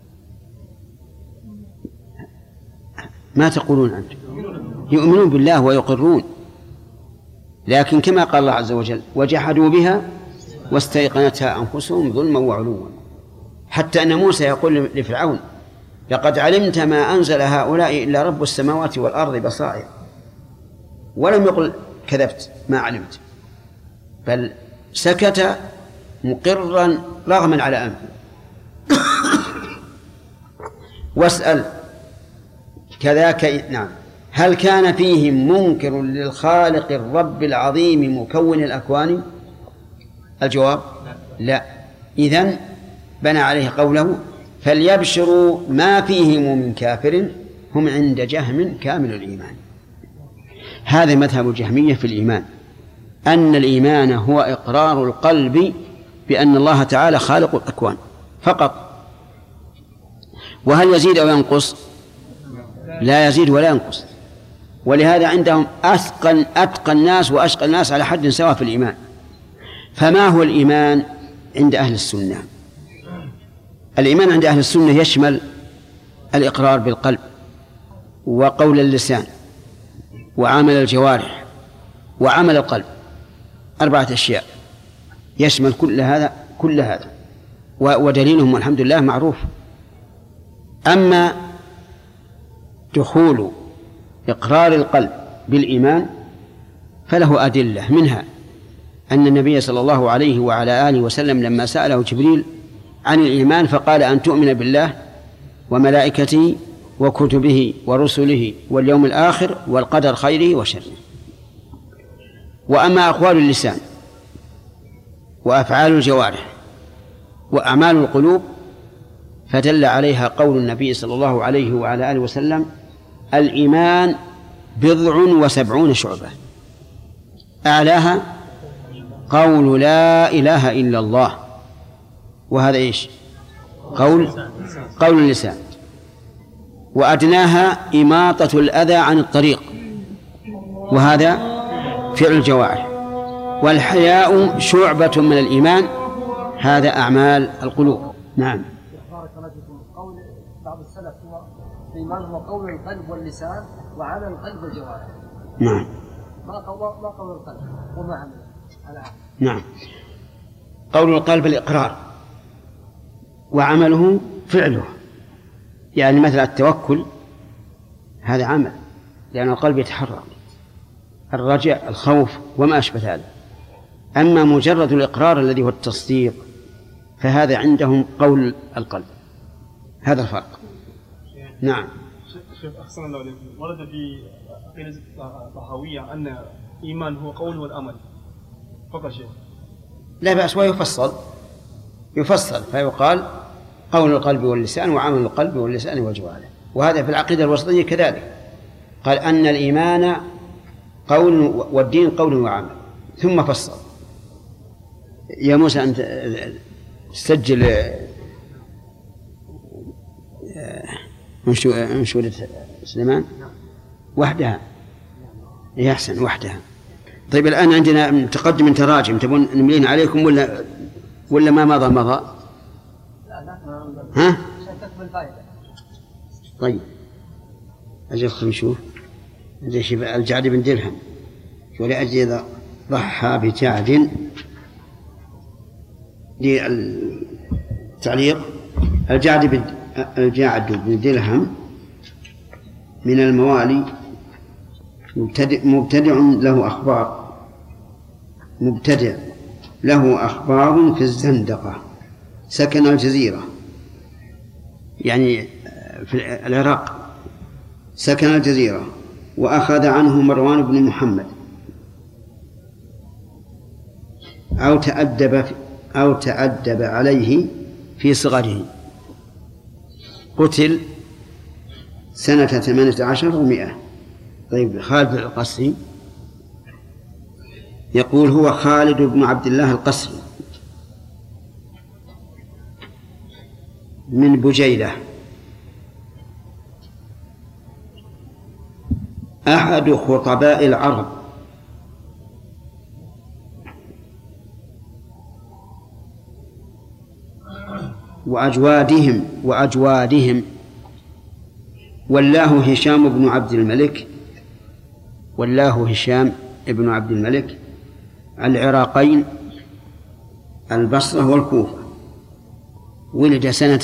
ما تقولون أنتم؟ يؤمنون بالله ويقرون، لكن كما قال الله عز وجل وجحدوا بها واستيقنتها أنفسهم ظلما وعلوا. حتى أن موسى يقول لفرعون لقد علمت ما أنزل هؤلاء إلا رب السماوات والأرض بصائر، ولم يقل كذبت ما علمت، بل سكت مقرا رغما على أنفه. واسأل كذاك نعم هل كان فيهم منكر للخالق الرب العظيم مكون الأكوان؟ الجواب لا. إذن بنى عليه قوله فليبشروا ما فيهم من كافر هم عند جهم كامل الإيمان. هذا مذهب الجهمية في الإيمان، أن الإيمان هو إقرار القلب بأن الله تعالى خالق الأكوان فقط. وهل يزيد أو ينقص؟ لا يزيد ولا ينقص. ولهذا عندهم أتقى الناس وأشقى الناس على حد سواء في الإيمان. فما هو الإيمان عند أهل السنة؟ الإيمان عند أهل السنة يشمل الإقرار بالقلب وقول اللسان وعمل الجوارح وعمل القلب، 4 أشياء يشمل كل هذا ودليلهم والحمد لله معروف. أما دخول إقرار القلب بالإيمان فله أدلة، منها أن النبي صلى الله عليه وعلى آله وسلم لما سأله جبريل عن الإيمان فقال أن تؤمن بالله وملائكته وكتبه ورسله واليوم الآخر والقدر خيره وشره. وأما أقوال اللسان وأفعال الجوارح وأعمال القلوب فدل عليها قول النبي صلى الله عليه وعلى آله وسلم الإيمان 70 شعبة، أعلاها قول لا إله إلا الله، وهذا إيش؟ قول اللسان. وأدناها إماطة الأذى عن الطريق، وهذا فعل الجوارح. والحياء شعبة من الإيمان، هذا أعمال القلوب. نعم. بارك الله فيكم. قول بعض السلف هو الإيمان هو قول القلب واللسان وعمل القلب والجوارح. نعم. ما قول القلب وما عمله. نعم. قول القلب الإقرار وعمله فعله، يعني مثل التوكل هذا عمل لأن القلب يتحرك، الرجاء الخوف وما أشبه هذا. أما مجرد الإقرار الذي هو التصديق فهذا عندهم قول القلب. هذا الفرق. نعم. شيخ أحسن الله عليكم، ورد في عقيدة الطحاوية أن الإيمان هو قول والأمل فقط شيء. لا بأس، يفصل فيقال قول القلب واللسان وعمل القلب واللسان والجوارح، وهذا في العقيدة الوسطية كذلك، قال أن الإيمان قول والدين قول وعمل، ثم فصل. يا موسى أنت سجل منشورة سليمان وحدها، يحسن وحدها. طيب الآن عندنا متقدم من تراجم، تبون نملين عليكم ولا ما مضى؟ ها؟ طيب أجل نشوف. الجعد بن درهم، ولأجل ضحى بجعد للتعليق. الجعد بن درهم من الموالي، مبتدع له أخبار في الزندقة، سكن الجزيرة يعني في العراق، سكن الجزيرة، وأخذ عنه مروان بن محمد أو تأدب عليه في صغره. قتل سنة 18 و100. طيب خالد القصري يقول هو خالد بن عبد الله القصري من بجيلة، أحد خطباء العرب، وأجوادهم والله هشام بن عبد الملك العراقين البصرة والكوفة. ولد سنة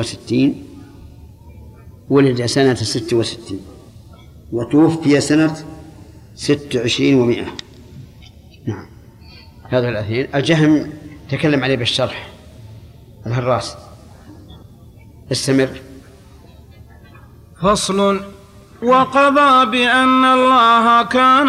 66 وتوفي سنة 26 و100. نعم. هذا الأثنين. الجهم تكلم عليه بالشرح الهراس. استمر. فصل. وقضى بأن الله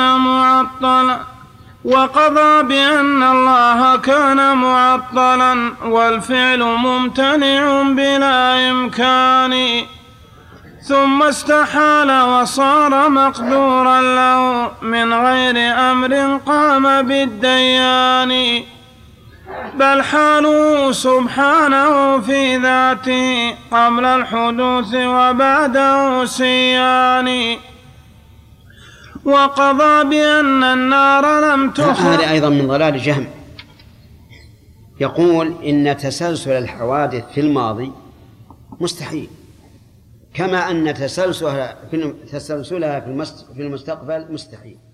كان معطلا والفعل ممتنع بلا إمكان، ثم استحال وصار مقدورا له من غير أمر قام بالديان، بل حاله سبحانه في ذاته قبل الحدوث وبعده سيان. وقضى بأن النار لم تخلق. هذا أيضا من ضلال جهم، يقول إن تسلسل الحوادث في الماضي مستحيل، كما أن تسلسلها في المستقبل مستحيل.